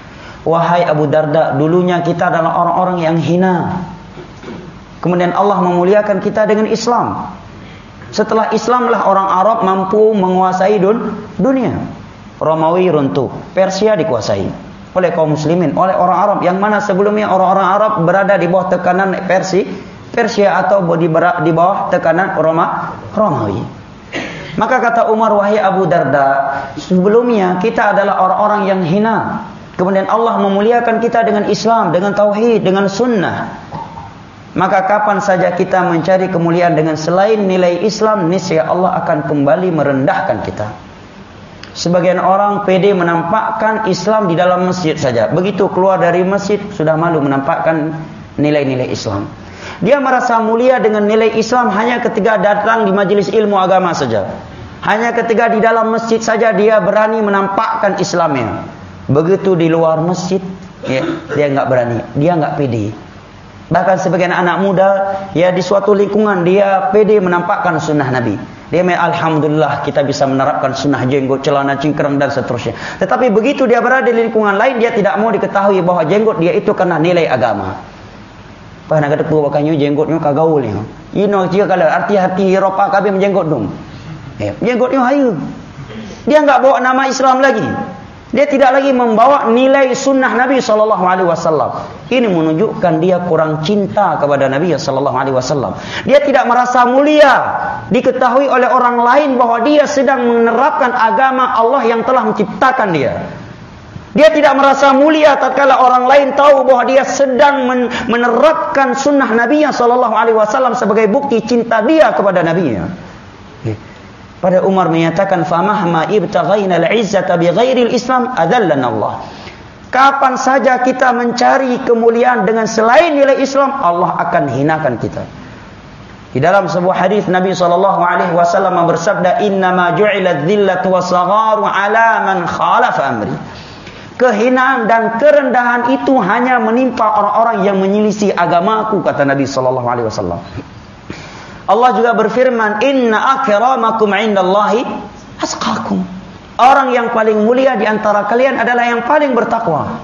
Wahai Abu Darda, dulunya kita adalah orang-orang yang hina. Kemudian Allah memuliakan kita dengan Islam. Setelah Islamlah orang Arab mampu menguasai dun, dunia. Romawi runtuh, Persia dikuasai oleh kaum muslimin, oleh orang Arab yang mana sebelumnya orang-orang Arab berada di bawah tekanan Persia Persia atau di bawah tekanan Roma, Romawi. Maka kata Umar, wahai Abu Darda, sebelumnya kita adalah orang-orang yang hina. Kemudian Allah memuliakan kita dengan Islam, dengan tauhid, dengan sunnah. Maka kapan saja kita mencari kemuliaan dengan selain nilai Islam, niscaya Allah akan kembali merendahkan kita. Sebagian orang pede menampakkan Islam di dalam masjid saja. Begitu keluar dari masjid sudah malu menampakkan nilai-nilai Islam. Dia merasa mulia dengan nilai Islam hanya ketika datang di majelis ilmu agama saja. Hanya ketika di dalam masjid saja dia berani menampakkan Islamnya. Begitu di luar masjid, ya, dia enggak berani, dia enggak pede. Bahkan sebagian anak muda, ya, di suatu lingkungan dia pede menampakkan sunnah Nabi. Dia memang alhamdulillah kita bisa menerapkan sunnah jenggot, celana cingkrang dan seterusnya. Tetapi begitu dia berada di lingkungan lain, dia tidak mau diketahui bahwa jenggot dia itu karena nilai agama. Pana kada tua bakanyo jenggotnya kagaulnya. Ino jika kalau arti hati Eropa kabeh menjenggot dong. Ya, jenggotnya hayu. Dia enggak bawa nama Islam lagi. Dia tidak lagi membawa nilai sunnah Nabi sallallahu alaihi wasallam. Ini menunjukkan dia kurang cinta kepada Nabi sallallahu alaihi wasallam. Dia tidak merasa mulia diketahui oleh orang lain bahwa dia sedang menerapkan agama Allah yang telah menciptakan dia. Dia tidak merasa mulia tatkala orang lain tahu bahwa dia sedang menerapkan sunnah Nabi sallallahu alaihi wasallam sebagai bukti cinta dia kepada Nabi. Pada Umar menyatakan, famahma ibtaghaina al-'izzata bighairi al-Islam adallana Allah. Kapan saja kita mencari kemuliaan dengan selain nilai Islam, Allah akan hinakan kita. Di dalam sebuah hadis Nabi sallallahu alaihi wasallam bersabda, innama ju'ila adh-dhillatu was-sagharu 'ala man khalafa amri. Kehinaan dan kerendahan itu hanya menimpa orang-orang yang menyelisih agamaku, kata Nabi sallallahu alaihi wasallam. Allah juga berfirman, inna akramakum 'indallahi atqakum. Orang yang paling mulia di antara kalian adalah yang paling bertakwa.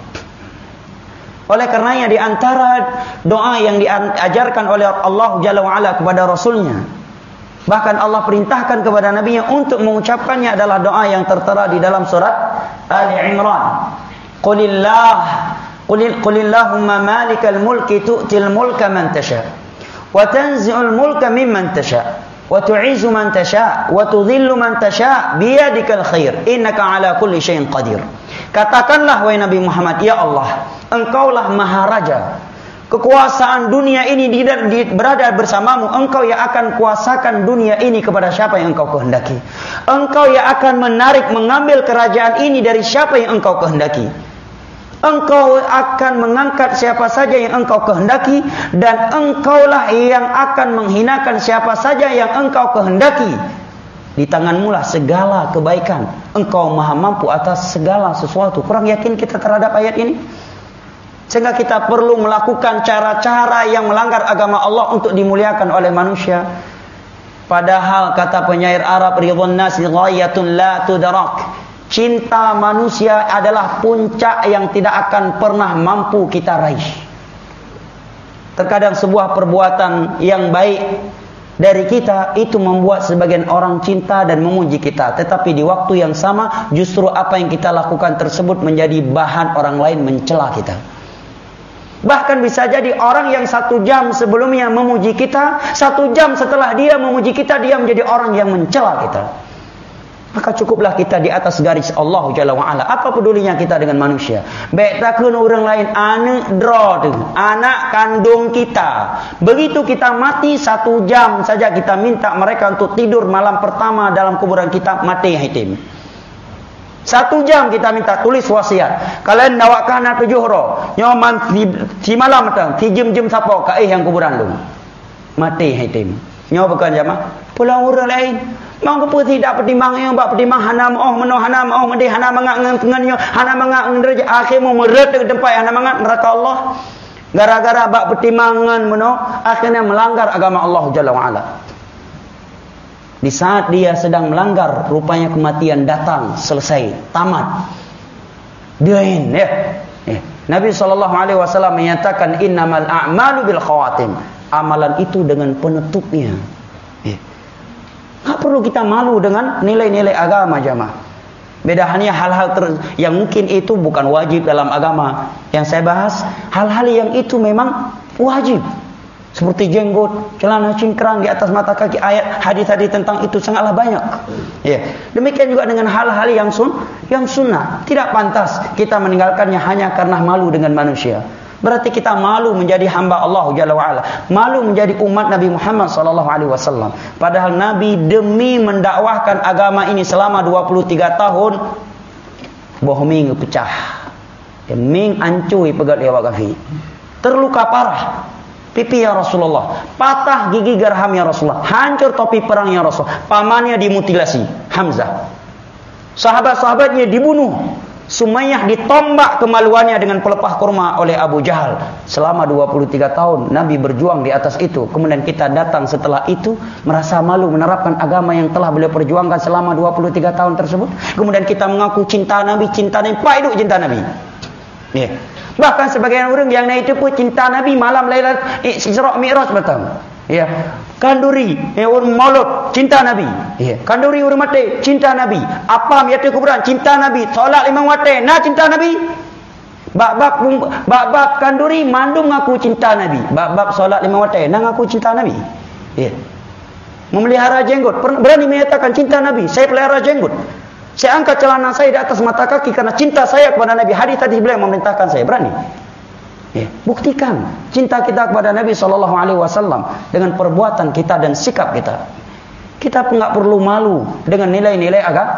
Oleh karenanya di antara doa yang diajarkan oleh Allah Jalla wa Ala kepada Rasulnya, bahkan Allah perintahkan kepada Nabi-Nya untuk mengucapkannya adalah doa yang tertera di dalam surat Ali Imran. Qulillah qulil qulillahumma malikal mulki tu'til mulka man tasha wa tanzi'ul mulka mimman tasha wa tu'izzu man tasha wa tudhillu man tasha biyadikal khair innaka ala kulli syai'in qadir. Katakanlah wahai Nabi Muhammad, ya Allah, Engkaulah Maharaja. Kekuasaan dunia ini di, di, berada bersamamu. Engkau yang akan kuasakan dunia ini kepada siapa yang engkau kehendaki. Engkau yang akan menarik, mengambil kerajaan ini dari siapa yang engkau kehendaki. Engkau akan mengangkat siapa saja yang engkau kehendaki. Dan engkaulah yang akan menghinakan siapa saja yang engkau kehendaki. Di tanganmu lah segala kebaikan. Engkau maha mampu atas segala sesuatu. Kurang yakin kita terhadap ayat ini? Sehingga kita perlu melakukan cara-cara yang melanggar agama Allah untuk dimuliakan oleh manusia. Padahal kata penyair Arab, ridwan nasi ghayatun la tudrak. Cinta manusia adalah puncak yang tidak akan pernah mampu kita raih. Terkadang sebuah perbuatan yang baik dari kita itu membuat sebagian orang cinta dan memuji kita. Tetapi di waktu yang sama justru apa yang kita lakukan tersebut menjadi bahan orang lain mencela kita. Bahkan bisa jadi orang yang satu jam sebelumnya memuji kita, satu jam setelah dia memuji kita, dia menjadi orang yang mencela kita. Maka cukuplah kita di atas garis Allah Jalla wa'ala. Apa pedulinya kita dengan manusia? Baik takun orang lain, anak draw tu, anak kandung kita. Begitu kita mati, satu jam saja kita minta mereka untuk tidur malam pertama dalam kuburan kita, mati hitim. Satu jam kita minta tulis wasiat. Kalian nawakan anak tujuh roh. Nyoman si malam datang, si jem-jem siapa ka eh yang kuburan lu. Mati hitim. Nyo bukan jamaah. Pulang orang lain. Mau kepu tidak pertimbang yang bak pertimbang hana mau meno hana mau mende hana mangak ngenyo hana mangak ngenderja akhir mau meret ke tempat hana mangak neraka Allah. Gara-gara bak pertimbangan meno akhirnya melanggar agama Allah Jalla wa Ala. Di saat dia sedang melanggar, rupanya kematian datang, selesai, tamat. Diain ya. Eh. Nabi sallallahu alaihi wasallam menyatakan innamal a'malu bil khawatim. Amalan itu dengan penutupnya. Eh. Tak perlu kita malu dengan nilai-nilai agama jamaah. Beda hanya hal-hal yang mungkin itu bukan wajib dalam agama. Yang saya bahas, hal-hal yang itu memang wajib. Seperti jenggot, celana cingkrang di atas mata kaki, ayat hadis-hadis tentang itu sangatlah banyak. Ya. Demikian juga dengan hal-hal yang sun, yang sunnah. Tidak pantas kita meninggalkannya hanya karena malu dengan manusia. Berarti kita malu menjadi hamba Allah Jalla wa'ala. Malu menjadi umat Nabi Muhammad sallallahu alaihi wasallam. Padahal Nabi demi mendakwahkan agama ini selama dua puluh tiga tahun, boh ming pecah. Ming ancui pegat dia wakafi. Terluka parah. Pipi ya Rasulullah. Patah gigi gerham ya Rasulullah. Hancur topi perang ya Rasulullah. Pamannya dimutilasi. Hamzah. Sahabat-sahabatnya dibunuh. Sumayyah ditombak kemaluannya dengan pelepah kurma oleh Abu Jahal. Selama dua puluh tiga tahun Nabi berjuang di atas itu. Kemudian kita datang setelah itu merasa malu menerapkan agama yang telah beliau perjuangkan selama dua puluh tiga tahun tersebut. Kemudian kita mengaku cinta Nabi, cinta Nabi, paidu cinta Nabi. Ya. Yeah. Bahkan sebagian orang yang naik itu pun cinta Nabi malam Lailatul Isra Mi'raj betul. Ya. Kanduri, ya orang maulud, cinta Nabi. Ya. Kanduri orang mati, cinta Nabi. Apa yaitu kuburan, cinta Nabi. Solat lima waktu, nah cinta Nabi. Bab-bab bab-bab kanduri mandum ngaku cinta Nabi. Bab-bab solat lima waktu, nah ngaku cinta Nabi. Ya. Memelihara jenggot, berani menyatakan cinta Nabi. Saya pelihara jenggot. Saya angkat celana saya di atas mata kaki karena cinta saya kepada Nabi. Hadis tadi beliau memerintahkan saya, berani. Ya, buktikan cinta kita kepada Nabi sallallahu alaihi wasallam dengan perbuatan kita dan sikap kita. Kita enggak perlu malu dengan nilai-nilai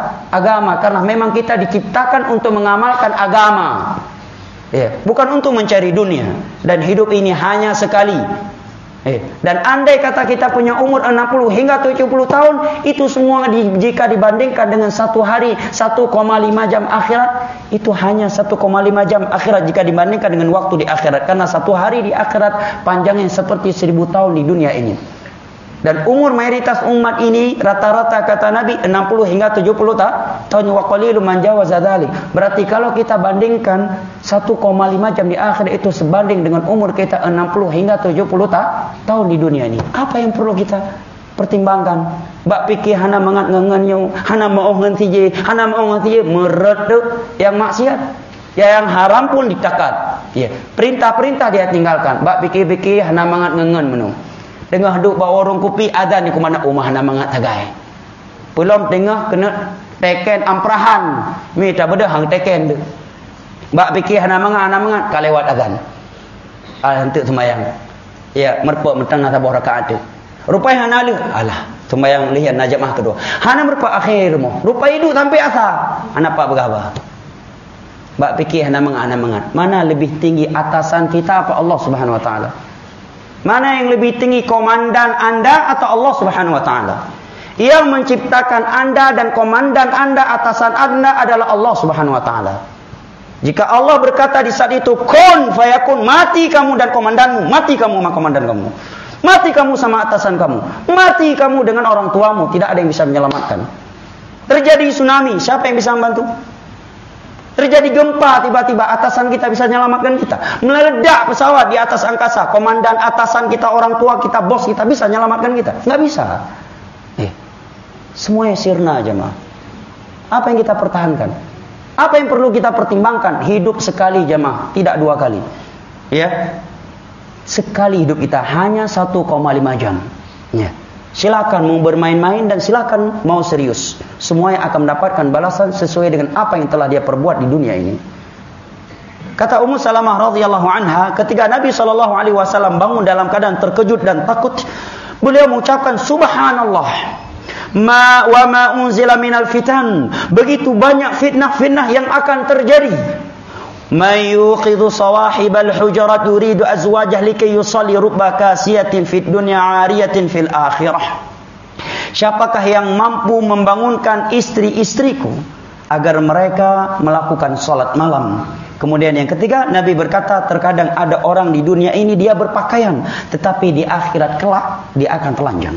agama karena memang kita diciptakan untuk mengamalkan agama. Ya, bukan untuk mencari dunia, dan hidup ini hanya sekali. Eh, dan andai kata kita punya umur enam puluh hingga tujuh puluh tahun, itu semua di, jika dibandingkan dengan satu hari satu koma lima jam akhirat, itu hanya satu koma lima jam akhirat jika dibandingkan dengan waktu di akhirat. Karena satu hari di akhirat panjangnya seperti seribu tahun di dunia ini. Dan umur mayoritas umat ini rata-rata kata Nabi enam puluh hingga tujuh puluh tahun. Wa qalilun man jawaza dzalik. Berarti kalau kita bandingkan satu koma lima jam di akhir itu sebanding dengan umur kita enam puluh hingga tujuh puluh tahun di dunia ini. Apa yang perlu kita pertimbangkan? Bak pikir hana mangat ngengenyo, hana mau ngentije, hana mau ngentije meredek yang maksiat. Ya yang haram pun ditakat. Ya, perintah-perintah dia tinggalkan. Bak pikir-pikir hana mangat ngengen menu. Tengah duk bawa warung kopi azan ni ke mana rumah nak mangat tagai. Belum tengah kena teken amprahan. Mi tak beda hang teken tu. Bak fikir hana mangat hana mangat ka lewat azan. Ah hentik sembayang. Ya, merpok mentang nak buat rakaat tu. Rupanya hana le. Alah, sembayang lihat najamah kedua. Hana merpok akhir mo. Rupa hidup sampai asar. Hana pak bergabar. Bak fikir hana mangat hana mangat. Mana lebih tinggi atasan kita apa Allah Subhanahu wa taala? Mana yang lebih tinggi, komandan anda atau Allah Subhanahu wa taala? Yang menciptakan anda dan komandan anda, atasan anda adalah Allah Subhanahu wa taala. Jika Allah berkata di saat itu kun fayakun, mati kamu dan komandanmu, mati kamu sama komandan kamu. Mati kamu sama atasan kamu. Mati kamu dengan orang tuamu, tidak ada yang bisa menyelamatkan. Terjadi tsunami, siapa yang bisa membantu? Terjadi gempa tiba-tiba, atasan kita bisa menyelamatkan kita. Meledak pesawat di atas angkasa, komandan atasan kita, orang tua kita, bos kita bisa menyelamatkan kita. Nggak bisa. Eh, semuanya sirna jemaah. Apa yang kita pertahankan? Apa yang perlu kita pertimbangkan? Hidup sekali jemaah, tidak dua kali. Ya, sekali hidup kita hanya satu koma lima jam. Ya. Silakan mau bermain-main dan silakan mau serius. Semuanya akan mendapatkan balasan sesuai dengan apa yang telah dia perbuat di dunia ini. Kata Ummu Salamah radhiyallahu anha, ketika Nabi sallallahu alaihi wasallam bangun dalam keadaan terkejut dan takut, beliau mengucapkan subhanallah. Ma wa ma unzila minal fitan. Begitu banyak fitnah-fitnah yang akan terjadi. May yuqidhu sawahibal hujurat yuridu azwajah likay yusalli rubba kasiyatin fid dunya 'ariyatin fil akhirah. Siapakah yang mampu membangunkan istri-istriku agar mereka melakukan salat malam? Kemudian yang ketiga, Nabi berkata, terkadang ada orang di dunia ini dia berpakaian, tetapi di akhirat kelak dia akan telanjang.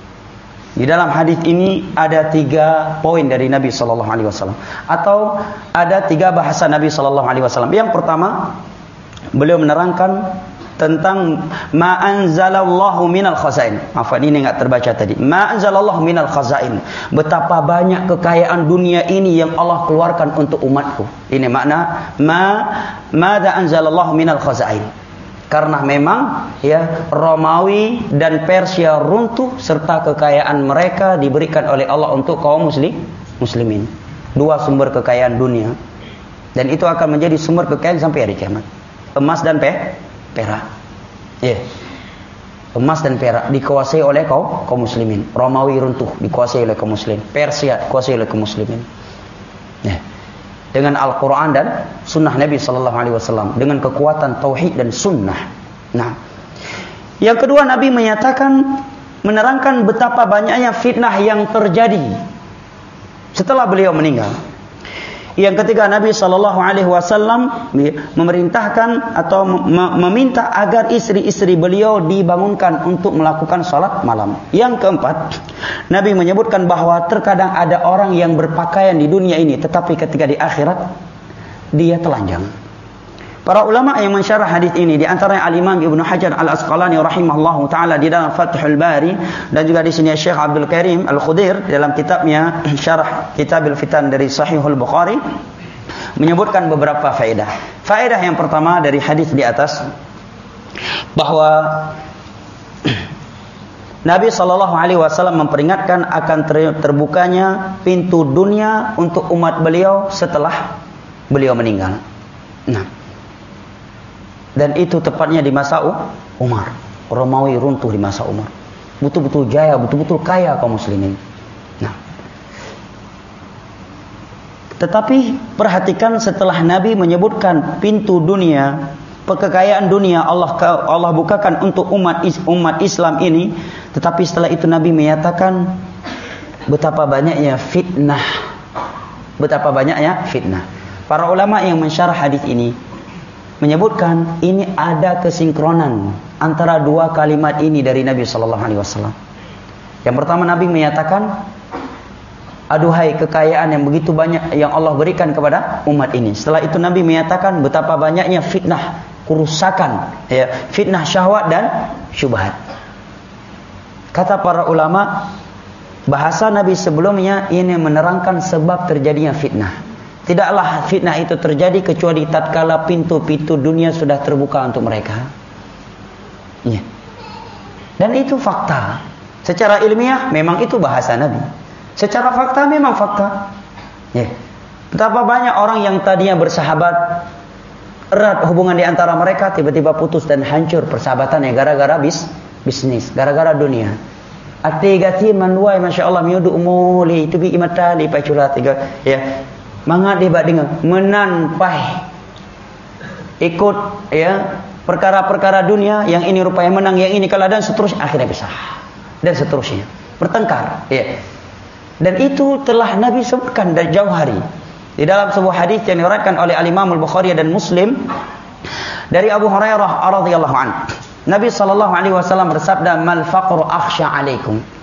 Di dalam hadis ini ada tiga poin dari Nabi Sallallahu Alaihi Wasallam, atau ada tiga bahasa Nabi Sallallahu Alaihi Wasallam. Yang pertama, beliau menerangkan tentang ma anzalallahu minal khazain. Afwan, ini enggak terbaca tadi. Ma anzalallahu minal khazain. Betapa banyak kekayaan dunia ini yang Allah keluarkan untuk umatku. Ini makna ma madza anzalallahu minal khazain. Karena memang ya Romawi dan Persia runtuh serta kekayaan mereka diberikan oleh Allah untuk kaum muslim muslimin. Dua sumber kekayaan dunia. Dan itu akan menjadi sumber kekayaan sampai hari kiamat. Emas dan pe, perak. Ya. Yeah. Emas dan perak dikuasai oleh kaum kaum muslimin. Romawi runtuh dikuasai oleh kaum muslimin. Persia dikuasai oleh kaum muslimin. Ya. Yeah. Dengan Al-Quran dan Sunnah Nabi Sallallahu Alaihi Wasallam, dengan kekuatan Tauhid dan Sunnah. Nah, yang kedua Nabi menyatakan, menerangkan betapa banyaknya fitnah yang terjadi setelah beliau meninggal. Yang ketiga, Nabi Sallallahu Alaihi Wasallam memerintahkan atau meminta agar istri-istri beliau dibangunkan untuk melakukan salat malam. Yang keempat, Nabi menyebutkan bahwa terkadang ada orang yang berpakaian di dunia ini, tetapi ketika di akhirat dia telanjang. Para ulama yang mensyarah hadis ini, di antaranya Al-Imam Ibnu Hajar Al-Asqalani rahimahullahu taala di dalam Fathul Bari, dan juga di sini Syekh Abdul Karim Al-Khudair dalam kitabnya Syarah Kitabil Fitan dari Sahihul Bukhari menyebutkan beberapa faedah. Faedah yang pertama dari hadis di atas, bahwa Nabi sallallahu alaihi wasallam memperingatkan akan terbukanya pintu dunia untuk umat beliau setelah beliau meninggal. Nah, dan itu tepatnya di masa Umar. Romawi runtuh di masa Umar. Betul-betul jaya, betul-betul kaya kaum muslimin. Nah, tetapi perhatikan setelah Nabi menyebutkan pintu dunia, kekayaan dunia Allah Allah bukakan untuk umat umat Islam ini, tetapi setelah itu Nabi menyatakan betapa banyaknya fitnah. Betapa banyaknya fitnah. Para ulama yang mensyarah hadis ini menyebutkan ini ada kesinkronan antara dua kalimat ini dari Nabi Sallallahu Alaihi Wasallam. Yang pertama, Nabi menyatakan, aduhai kekayaan yang begitu banyak yang Allah berikan kepada umat ini. Setelah itu Nabi menyatakan betapa banyaknya fitnah, kerusakan, ya, fitnah syahwat dan syubhat. Kata para ulama, bahasa Nabi sebelumnya ini menerangkan sebab terjadinya fitnah. Tidaklah fitnah itu terjadi kecuali tatkala pintu-pintu dunia sudah terbuka untuk mereka. Ya. Dan itu fakta. Secara ilmiah memang itu bahasa Nabi. Secara fakta memang fakta. Ya. Betapa banyak orang yang tadinya bersahabat, erat hubungan di antara mereka, tiba-tiba putus dan hancur persahabatannya gara-gara bis, bisnis, gara-gara dunia. Ati-gati manuai masya-Allah miudu umuli itu bi imatali pacurat tiga ya. Mangat dia dengan menanpai ikut ya perkara-perkara dunia, yang ini rupanya menang, yang ini kalah, dan seterusnya, akhirnya pisah dan seterusnya, bertengkar ya. Dan itu telah Nabi sebutkan dari jauh hari di dalam sebuah hadis yang diriwayatkan oleh Al-Imam Al-Bukhari dan Muslim dari Abu Hurairah radhiyallahu anhu. Nabi sallallahu alaihi wasallam bersabda, "Mal faqru akhsha 'alaikum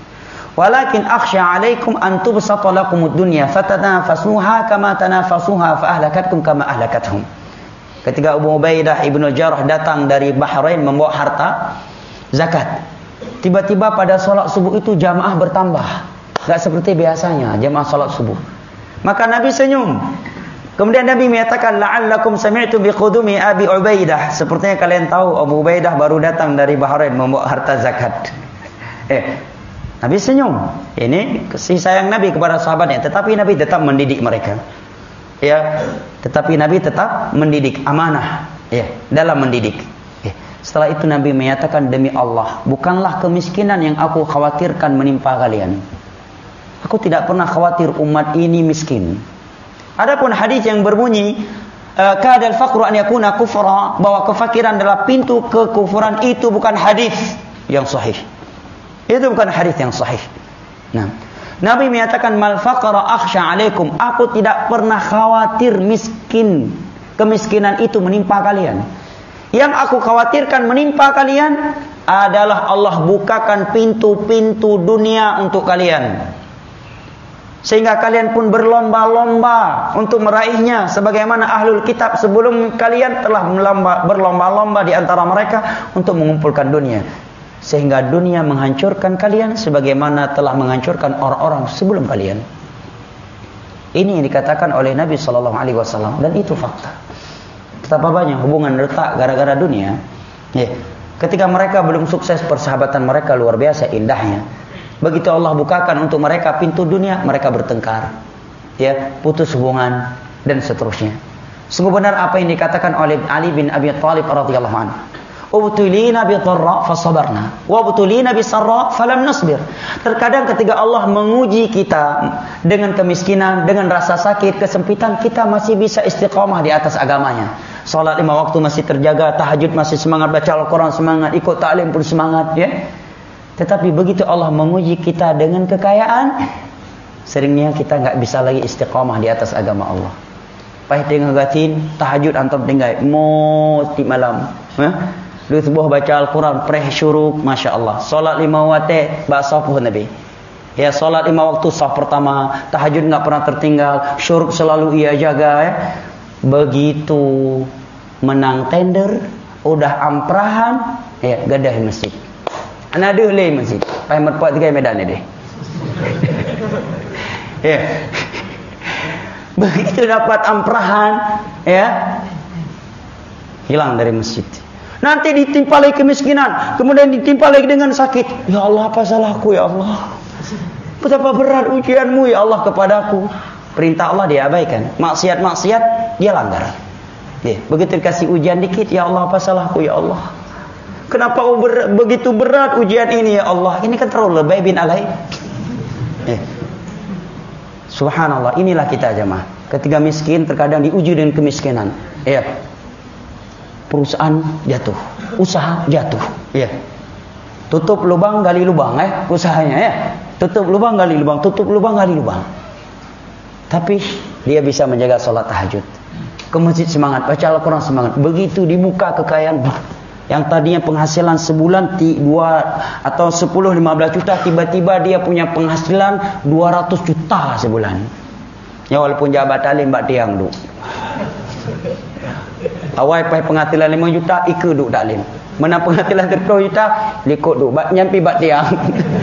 Walakin akhsha 'alaikum an tubsata lakumud dunya fatanafasuha kama tanafasuha fa ahlakatkum kama ahlakathum. Ketika Abu Ubaidah Ibnu Jarrah datang dari Bahrain membawa harta zakat, tiba-tiba pada salat subuh itu jamaah bertambah, enggak seperti biasanya jamaah salat subuh. Maka Nabi senyum. Kemudian Nabi menyatakan, la'allakum sami'tu biqudumi Abi Ubaidah. Sepertinya kalian tahu Abu Ubaidah baru datang dari Bahrain membawa harta zakat. Eh, Nabi senyum. Ini kasih sayang Nabi kepada sahabatnya. Tetapi Nabi tetap mendidik mereka. Ya, tetapi Nabi tetap mendidik, amanah. Ya, dalam mendidik. Ya. Setelah itu Nabi menyatakan, demi Allah, bukanlah kemiskinan yang aku khawatirkan menimpa kalian. Aku tidak pernah khawatir umat ini miskin. Adapun hadis yang berbunyi kadal faqru an yakuna kufra, bahwa kefakiran adalah pintu kekufuran, itu bukan hadis yang sahih. Itu bukan hadis yang sahih. Nah, Nabi menyatakan mal faqra akhsha 'alaikum, aku tidak pernah khawatir miskin, kemiskinan itu menimpa kalian. Yang aku khawatirkan menimpa kalian adalah Allah bukakan pintu-pintu dunia untuk kalian, sehingga kalian pun berlomba-lomba untuk meraihnya, sebagaimana ahlul kitab sebelum kalian telah berlomba-lomba di antara mereka untuk mengumpulkan dunia, sehingga dunia menghancurkan kalian sebagaimana telah menghancurkan orang-orang sebelum kalian. Ini yang dikatakan oleh Nabi sallallahu alaihi wasallam, dan itu fakta. Betapa banyak hubungan retak gara-gara dunia. Ya. Ketika mereka belum sukses, persahabatan mereka luar biasa indahnya. Begitu Allah bukakan untuk mereka pintu dunia, mereka bertengkar, ya, putus hubungan dan seterusnya. Sungguh benar apa yang dikatakan oleh Ali bin Abi Thalib radhiyallahu anhu. Ubtulina bi dharra fasabarna wa ubtulina bi sarra falam nasbir. Terkadang ketika Allah menguji kita dengan kemiskinan, dengan rasa sakit, kesempitan, kita masih bisa istiqamah di atas agamanya. Salat lima waktu masih terjaga, tahajud masih semangat, baca Al-Quran semangat, ikut taklim pun semangat, ya. Tetapi begitu Allah menguji kita dengan kekayaan, seringnya kita enggak bisa lagi istiqamah di atas agama Allah. Pahit dengan gatin, tahajud antum tinggal moti malam, ha? Lu sebuah baca Al-Quran, preh syuruk, Masya Allah. Salat lima waktu, bahasa pun Nabi. Ya, salat lima waktu saf pertama, tahajud enggak pernah tertinggal, syuruk selalu ia jaga, ya. Begitu menang tender, udah amprahan, ya, gadah masjid. Ana ada leh masjid. Pai merpot tiga medan ni deh. Ya. Begitu dapat amprahan, ya, hilang dari masjid. Nanti ditimpa lagi kemiskinan, kemudian ditimpa lagi dengan sakit. Ya Allah, apa salahku ya Allah? Betapa berat ujianmu ya Allah kepadaku. Perintah Allah dia abaikan, maksiat-maksiat dia langgar. Ya, begitu dikasih ujian dikit, ya Allah, apa salahku ya Allah? Kenapa ber, begitu berat ujian ini ya Allah? Ini kan terlalu lebay bin alai. Eh. Subhanallah, inilah kita jemaah. Ketika miskin terkadang diuji dengan kemiskinan. Ya. Perusahaan jatuh, usaha jatuh. Ya. Tutup lubang gali lubang, eh usahanya, ya. Tutup lubang gali lubang, tutup lubang gali lubang. Tapi dia bisa menjaga salat tahajud. Ke masjid semangat, baca Al-Quran semangat. Begitu dibuka kekayaan, yang tadinya penghasilan sebulan dua atau sepuluh lima belas juta, tiba-tiba dia punya penghasilan dua ratus juta sebulan. Ya, walaupun jabat alim bak tiang duk. Awal pai penghasilan lima juta, ikut duk taklim. Mana penghasilan sepuluh juta, likut duk bak nyampi bak tiang.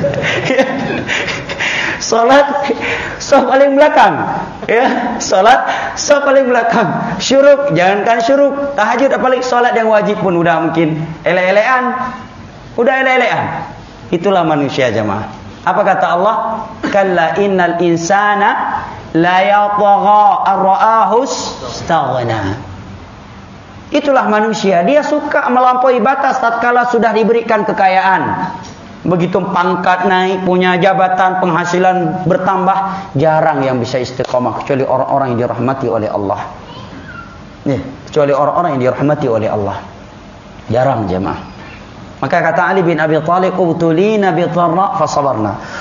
Salat saf paling belakang, ya, salat saf paling belakang. Syuruk, jangankan syuruk, tahajud apalagi salat yang wajib pun udah mungkin ele-elean, udah ele-elean. Itulah manusia jemaah. Apa kata Allah? Kalla innal insana la yatagha ar-ra'ahu istaghna. Itulah manusia, dia suka melampaui batas tatkala sudah diberikan kekayaan. Begitu pangkat naik, punya jabatan, penghasilan bertambah, jarang yang bisa istiqamah kecuali orang-orang yang dirahmati oleh Allah. Nih, kecuali orang-orang yang dirahmati oleh Allah. Jarang jemaah. Maka kata Ali bin Abi Thalib, "Ubtulina bi dharra fasabarna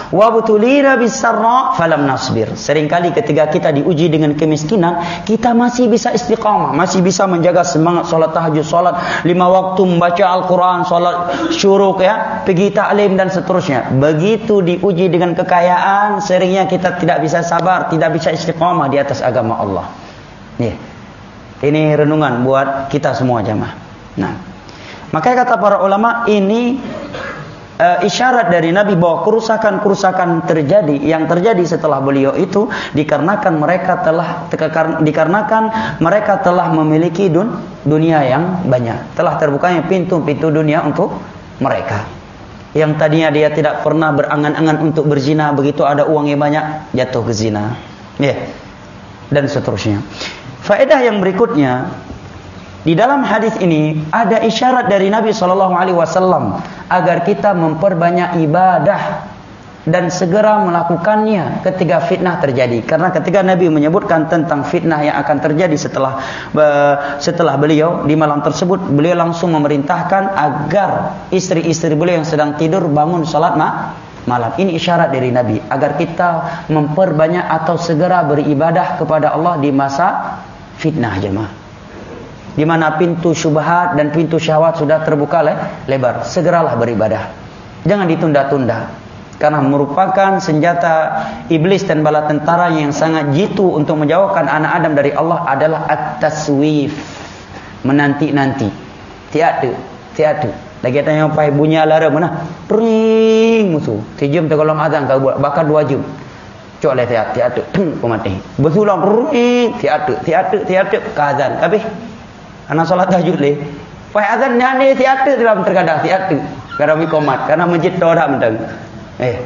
Wa butulina bis-sarra falam nasbir. Seringkali ketika kita diuji dengan kemiskinan, kita masih bisa istiqamah, masih bisa menjaga semangat salat tahajud, salat lima waktu, membaca Al-Qur'an, salat syuruk ya, pergi taklim dan seterusnya. Begitu diuji dengan kekayaan, seringnya kita tidak bisa sabar, tidak bisa istiqamah di atas agama Allah. Nih. Ini renungan buat kita semua jamaah. Nah, makanya kata para ulama ini Uh, isyarat dari Nabi bahwa kerusakan-kerusakan terjadi yang terjadi setelah beliau itu dikarenakan mereka telah dikarenakan mereka telah memiliki dun, dunia yang banyak, telah terbukanya pintu-pintu dunia untuk mereka. Yang tadinya dia tidak pernah berangan-angan untuk berzina, begitu ada uangnya banyak jatuh ke zina, ya, yeah. Dan seterusnya. Faedah yang berikutnya, di dalam hadis ini ada isyarat dari Nabi shallallahu alaihi wasallam agar kita memperbanyak ibadah dan segera melakukannya ketika fitnah terjadi. Karena ketika Nabi menyebutkan tentang fitnah yang akan terjadi setelah setelah beliau di malam tersebut, beliau langsung memerintahkan agar istri-istri beliau yang sedang tidur bangun salat malam. Ini isyarat dari Nabi agar kita memperbanyak atau segera beribadah kepada Allah di masa fitnah jemaah. Di mana pintu syubhat dan pintu syahwat sudah terbuka lebar, segeralah beribadah. Jangan ditunda-tunda. Karena merupakan senjata iblis dan bala tentara yang sangat jitu untuk menjauhkan anak Adam dari Allah adalah at-taswif. Menanti-nanti. Tiada, tiada. Lagi tanya pai bunyi alarm mana? Ring musuh. Sejam tergolong azan kau buat, bahkan dua jam. Cok le tiada, tiada. Kau mati. Besulang ring, tiada, tiada, tiada kazan. Tapi anak salat tahajud le. Pai azan ni tiada dalam terkadang tiada. Karena mikomat, karena masjid ora mendang. Eh.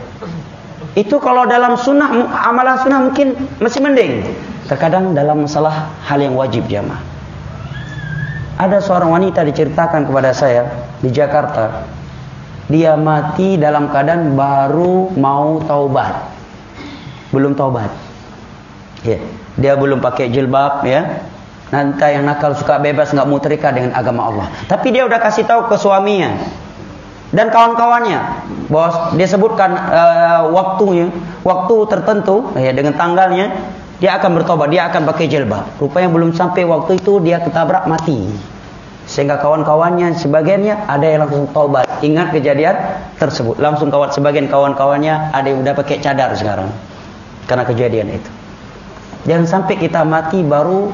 Itu kalau dalam sunnah, amalan sunnah mungkin masih mending. Terkadang dalam masalah hal yang wajib jamaah. Ada seorang wanita diceritakan kepada saya di Jakarta. Dia mati dalam keadaan baru mau taubat. Belum taubat. Ya, dia belum pakai jilbab ya. Nanti yang nakal suka bebas, nggak mau terikat dengan agama Allah. Tapi dia udah kasih tahu ke suaminya dan kawan-kawannya bahwa dia sebutkan uh, waktunya, waktu tertentu ya, dengan tanggalnya dia akan bertobat, dia akan pakai jilbab. Rupanya belum sampai waktu itu dia ketabrak mati. Sehingga kawan-kawannya sebagiannya ada yang langsung taubat. Ingat kejadian tersebut. Langsung kawan sebagian kawan-kawannya ada yang udah pakai cadar sekarang karena kejadian itu. Jangan sampai kita mati baru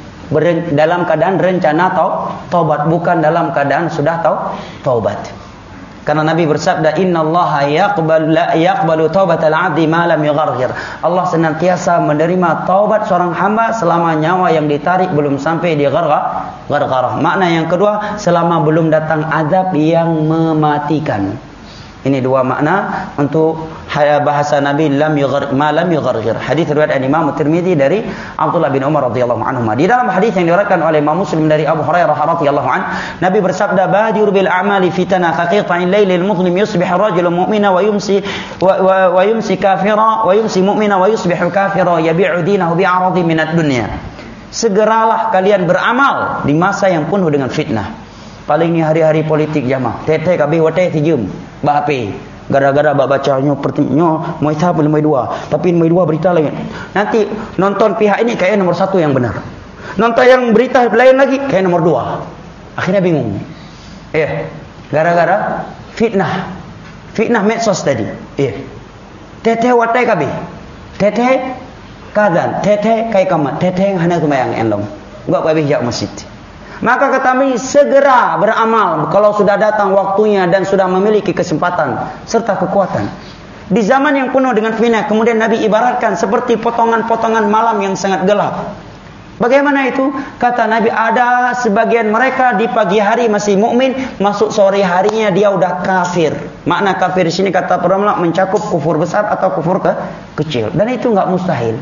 dalam keadaan rencana tau, taubat, bukan dalam keadaan sudah tau, taubat. Karena Nabi bersabda, innallaha yaqbalu la yaqbalu taubatal 'abdi ma lam yugharghir. Allah senantiasa menerima taubat seorang hamba selama nyawa yang ditarik belum sampai di ghargharah. Makna yang kedua, selama belum datang azab yang mematikan. Ini dua makna untuk bahasa Nabi lam yughar ma lam yugharghir. Hadis riwayat Imam Tirmizi dari Abdullah bin Umar radhiyallahu anhu. Di dalam hadis yang diriwayatkan oleh Imam Muslim dari Abu Hurairah radhiyallahu anhu, Nabi bersabda, "Badir bil a'mali fitana haqiqatan lailil muslim yusbih rajulun mu'mina wa yumsi wa, wa, wa yumsi kafira wa yumsi mu'mina wa yusbihu kafira yabi'u dinahu bi'aradi minad dunya." Segeralah kalian beramal di masa yang penuh dengan fitnah. Paling ni hari-hari politik jamaah. Tete kabeh wate tijum. Ba ape. Gara-gara bak bacanya pertimbangan mau tahap nombor dua, tapi nombor dua berita lain. Nanti nonton pihak ini kayak nomor satu yang benar. Nonton yang berita lain lagi kayak nomor dua. Akhirnya bingung. Eh, gara-gara fitnah. Fitnah medsos tadi. Eh. Tete wate kabeh. Tete kadzan, tete kai kamat, tete yang hana kumayang endong. Enggak kabeh jak masjid. Maka kata Nabi, segera beramal kalau sudah datang waktunya dan sudah memiliki kesempatan serta kekuatan. Di zaman yang penuh dengan fitnah, kemudian Nabi ibaratkan seperti potongan-potongan malam yang sangat gelap. Bagaimana itu? Kata Nabi, ada sebagian mereka di pagi hari masih mukmin, masuk sore harinya dia udah kafir. Makna kafir di sini kata para ulama mencakup kufur besar atau kufur ke kecil, dan itu enggak mustahil.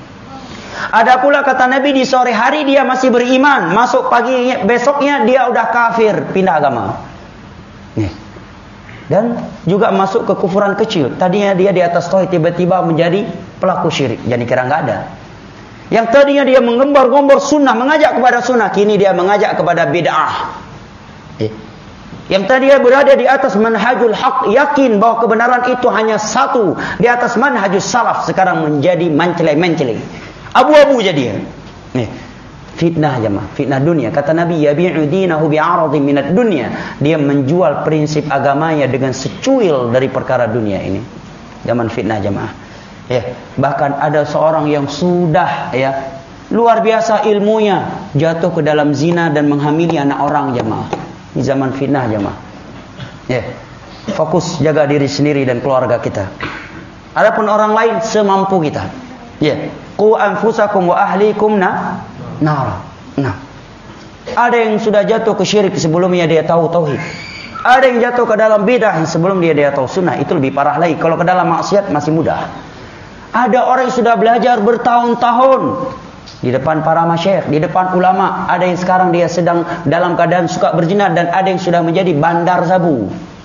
Ada pula kata Nabi di sore hari dia masih beriman, masuk pagi besoknya dia udah kafir, pindah agama. Nih. Dan juga masuk ke kufuran kecil. Tadinya dia di atas tauhid tiba-tiba menjadi pelaku syirik. Jadi kira enggak ada. Yang tadinya dia mengembar-gembor sunnah, mengajak kepada sunnah, kini dia mengajak kepada bid'ah. Eh. Yang tadi dia berada di atas manhajul haq, yakin bahwa kebenaran itu hanya satu, di atas manhajus salaf, sekarang menjadi mencele-mencele, abu-abu jadi. Nih, fitnah jemaah, fitnah dunia. Kata Nabi, yabi'u dinahu bi'aradin minad dunya. Dia menjual prinsip agamanya dengan secuil dari perkara dunia ini. Zaman fitnah jemaah. Ya, bahkan ada seorang yang sudah ya luar biasa ilmunya, jatuh ke dalam zina dan menghamili anak orang jemaah. Ini zaman fitnah jemaah. Ya. Fokus jaga diri sendiri dan keluarga kita. Adapun orang lain semampu kita. Ya. Qu anfusakum wa ahlikum na nar. Nah. Ada yang sudah jatuh ke syirik sebelumnya dia tahu tauhid. Ada yang jatuh ke dalam bidah sebelum dia dia tahu sunnah. Itu lebih parah lagi. Kalau ke dalam maksiat masih mudah. Ada orang yang sudah belajar bertahun-tahun di depan para masyayikh, di depan ulama. Ada yang sekarang dia sedang dalam keadaan suka berzina, dan ada yang sudah menjadi bandar sabu.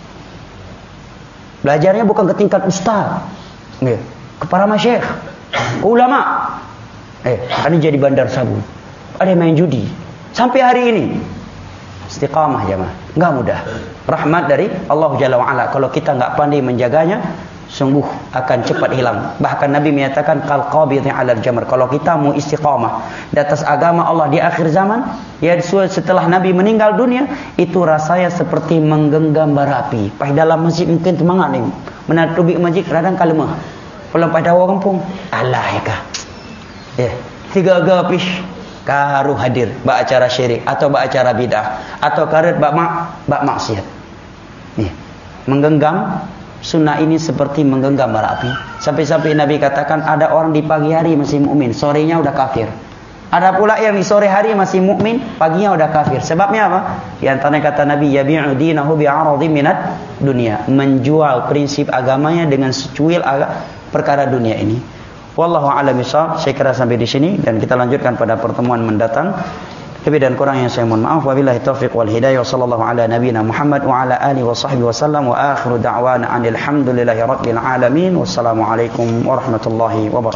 Belajarnya bukan ke tingkat ustaz, ya, ke para masyayikh, ke ulama. Eh, ini jadi bandar sabu. Ada yang main judi. Sampai hari ini istiqamah jemaah, enggak mudah. Rahmat dari Allah Jalla wa Ala. Kalau kita enggak pandai menjaganya, sungguh akan cepat hilang. Bahkan Nabi menyatakan kal qabidhi 'alal jamr. Kalau kita mau istiqamah di atas agama Allah di akhir zaman, ya setelah Nabi meninggal dunia, itu rasanya seperti menggenggam bara api. Pai dalam masjid mungkin semangat ni. Menatubi masjid radang kalemah. Kalau pada orang kampung, alah ya. Ya, tiga gapis karu hadir ba acara syirik atau ba acara bidah atau karet ba mak ba maksiat. Nih, menggenggam sunnah ini seperti menggenggam bara api. Sampai-sampai Nabi katakan ada orang di pagi hari masih mukmin, sorenya udah kafir. Ada pula yang di sore hari masih mukmin, paginya udah kafir. Sebabnya apa? Di antaranya kata Nabi, yabi'u dinahu bi'aradin minad dunia, menjual prinsip agamanya dengan secuil perkara dunia ini. Wallahu a'lam bishawab. Saya kira sampai di sini dan kita lanjutkan pada pertemuan mendatang. Lebih dan kurang yang saya mohon maaf. Wabillahi taufiq wal hidayah. Sallallahu ala nabiyina Muhammad wa ala alihi wa sahbihi wasallam. Wa akhiru da'wana anil hamdulillahi rabbil alamin. Wassalamualaikum warahmatullahi wabarakatuh.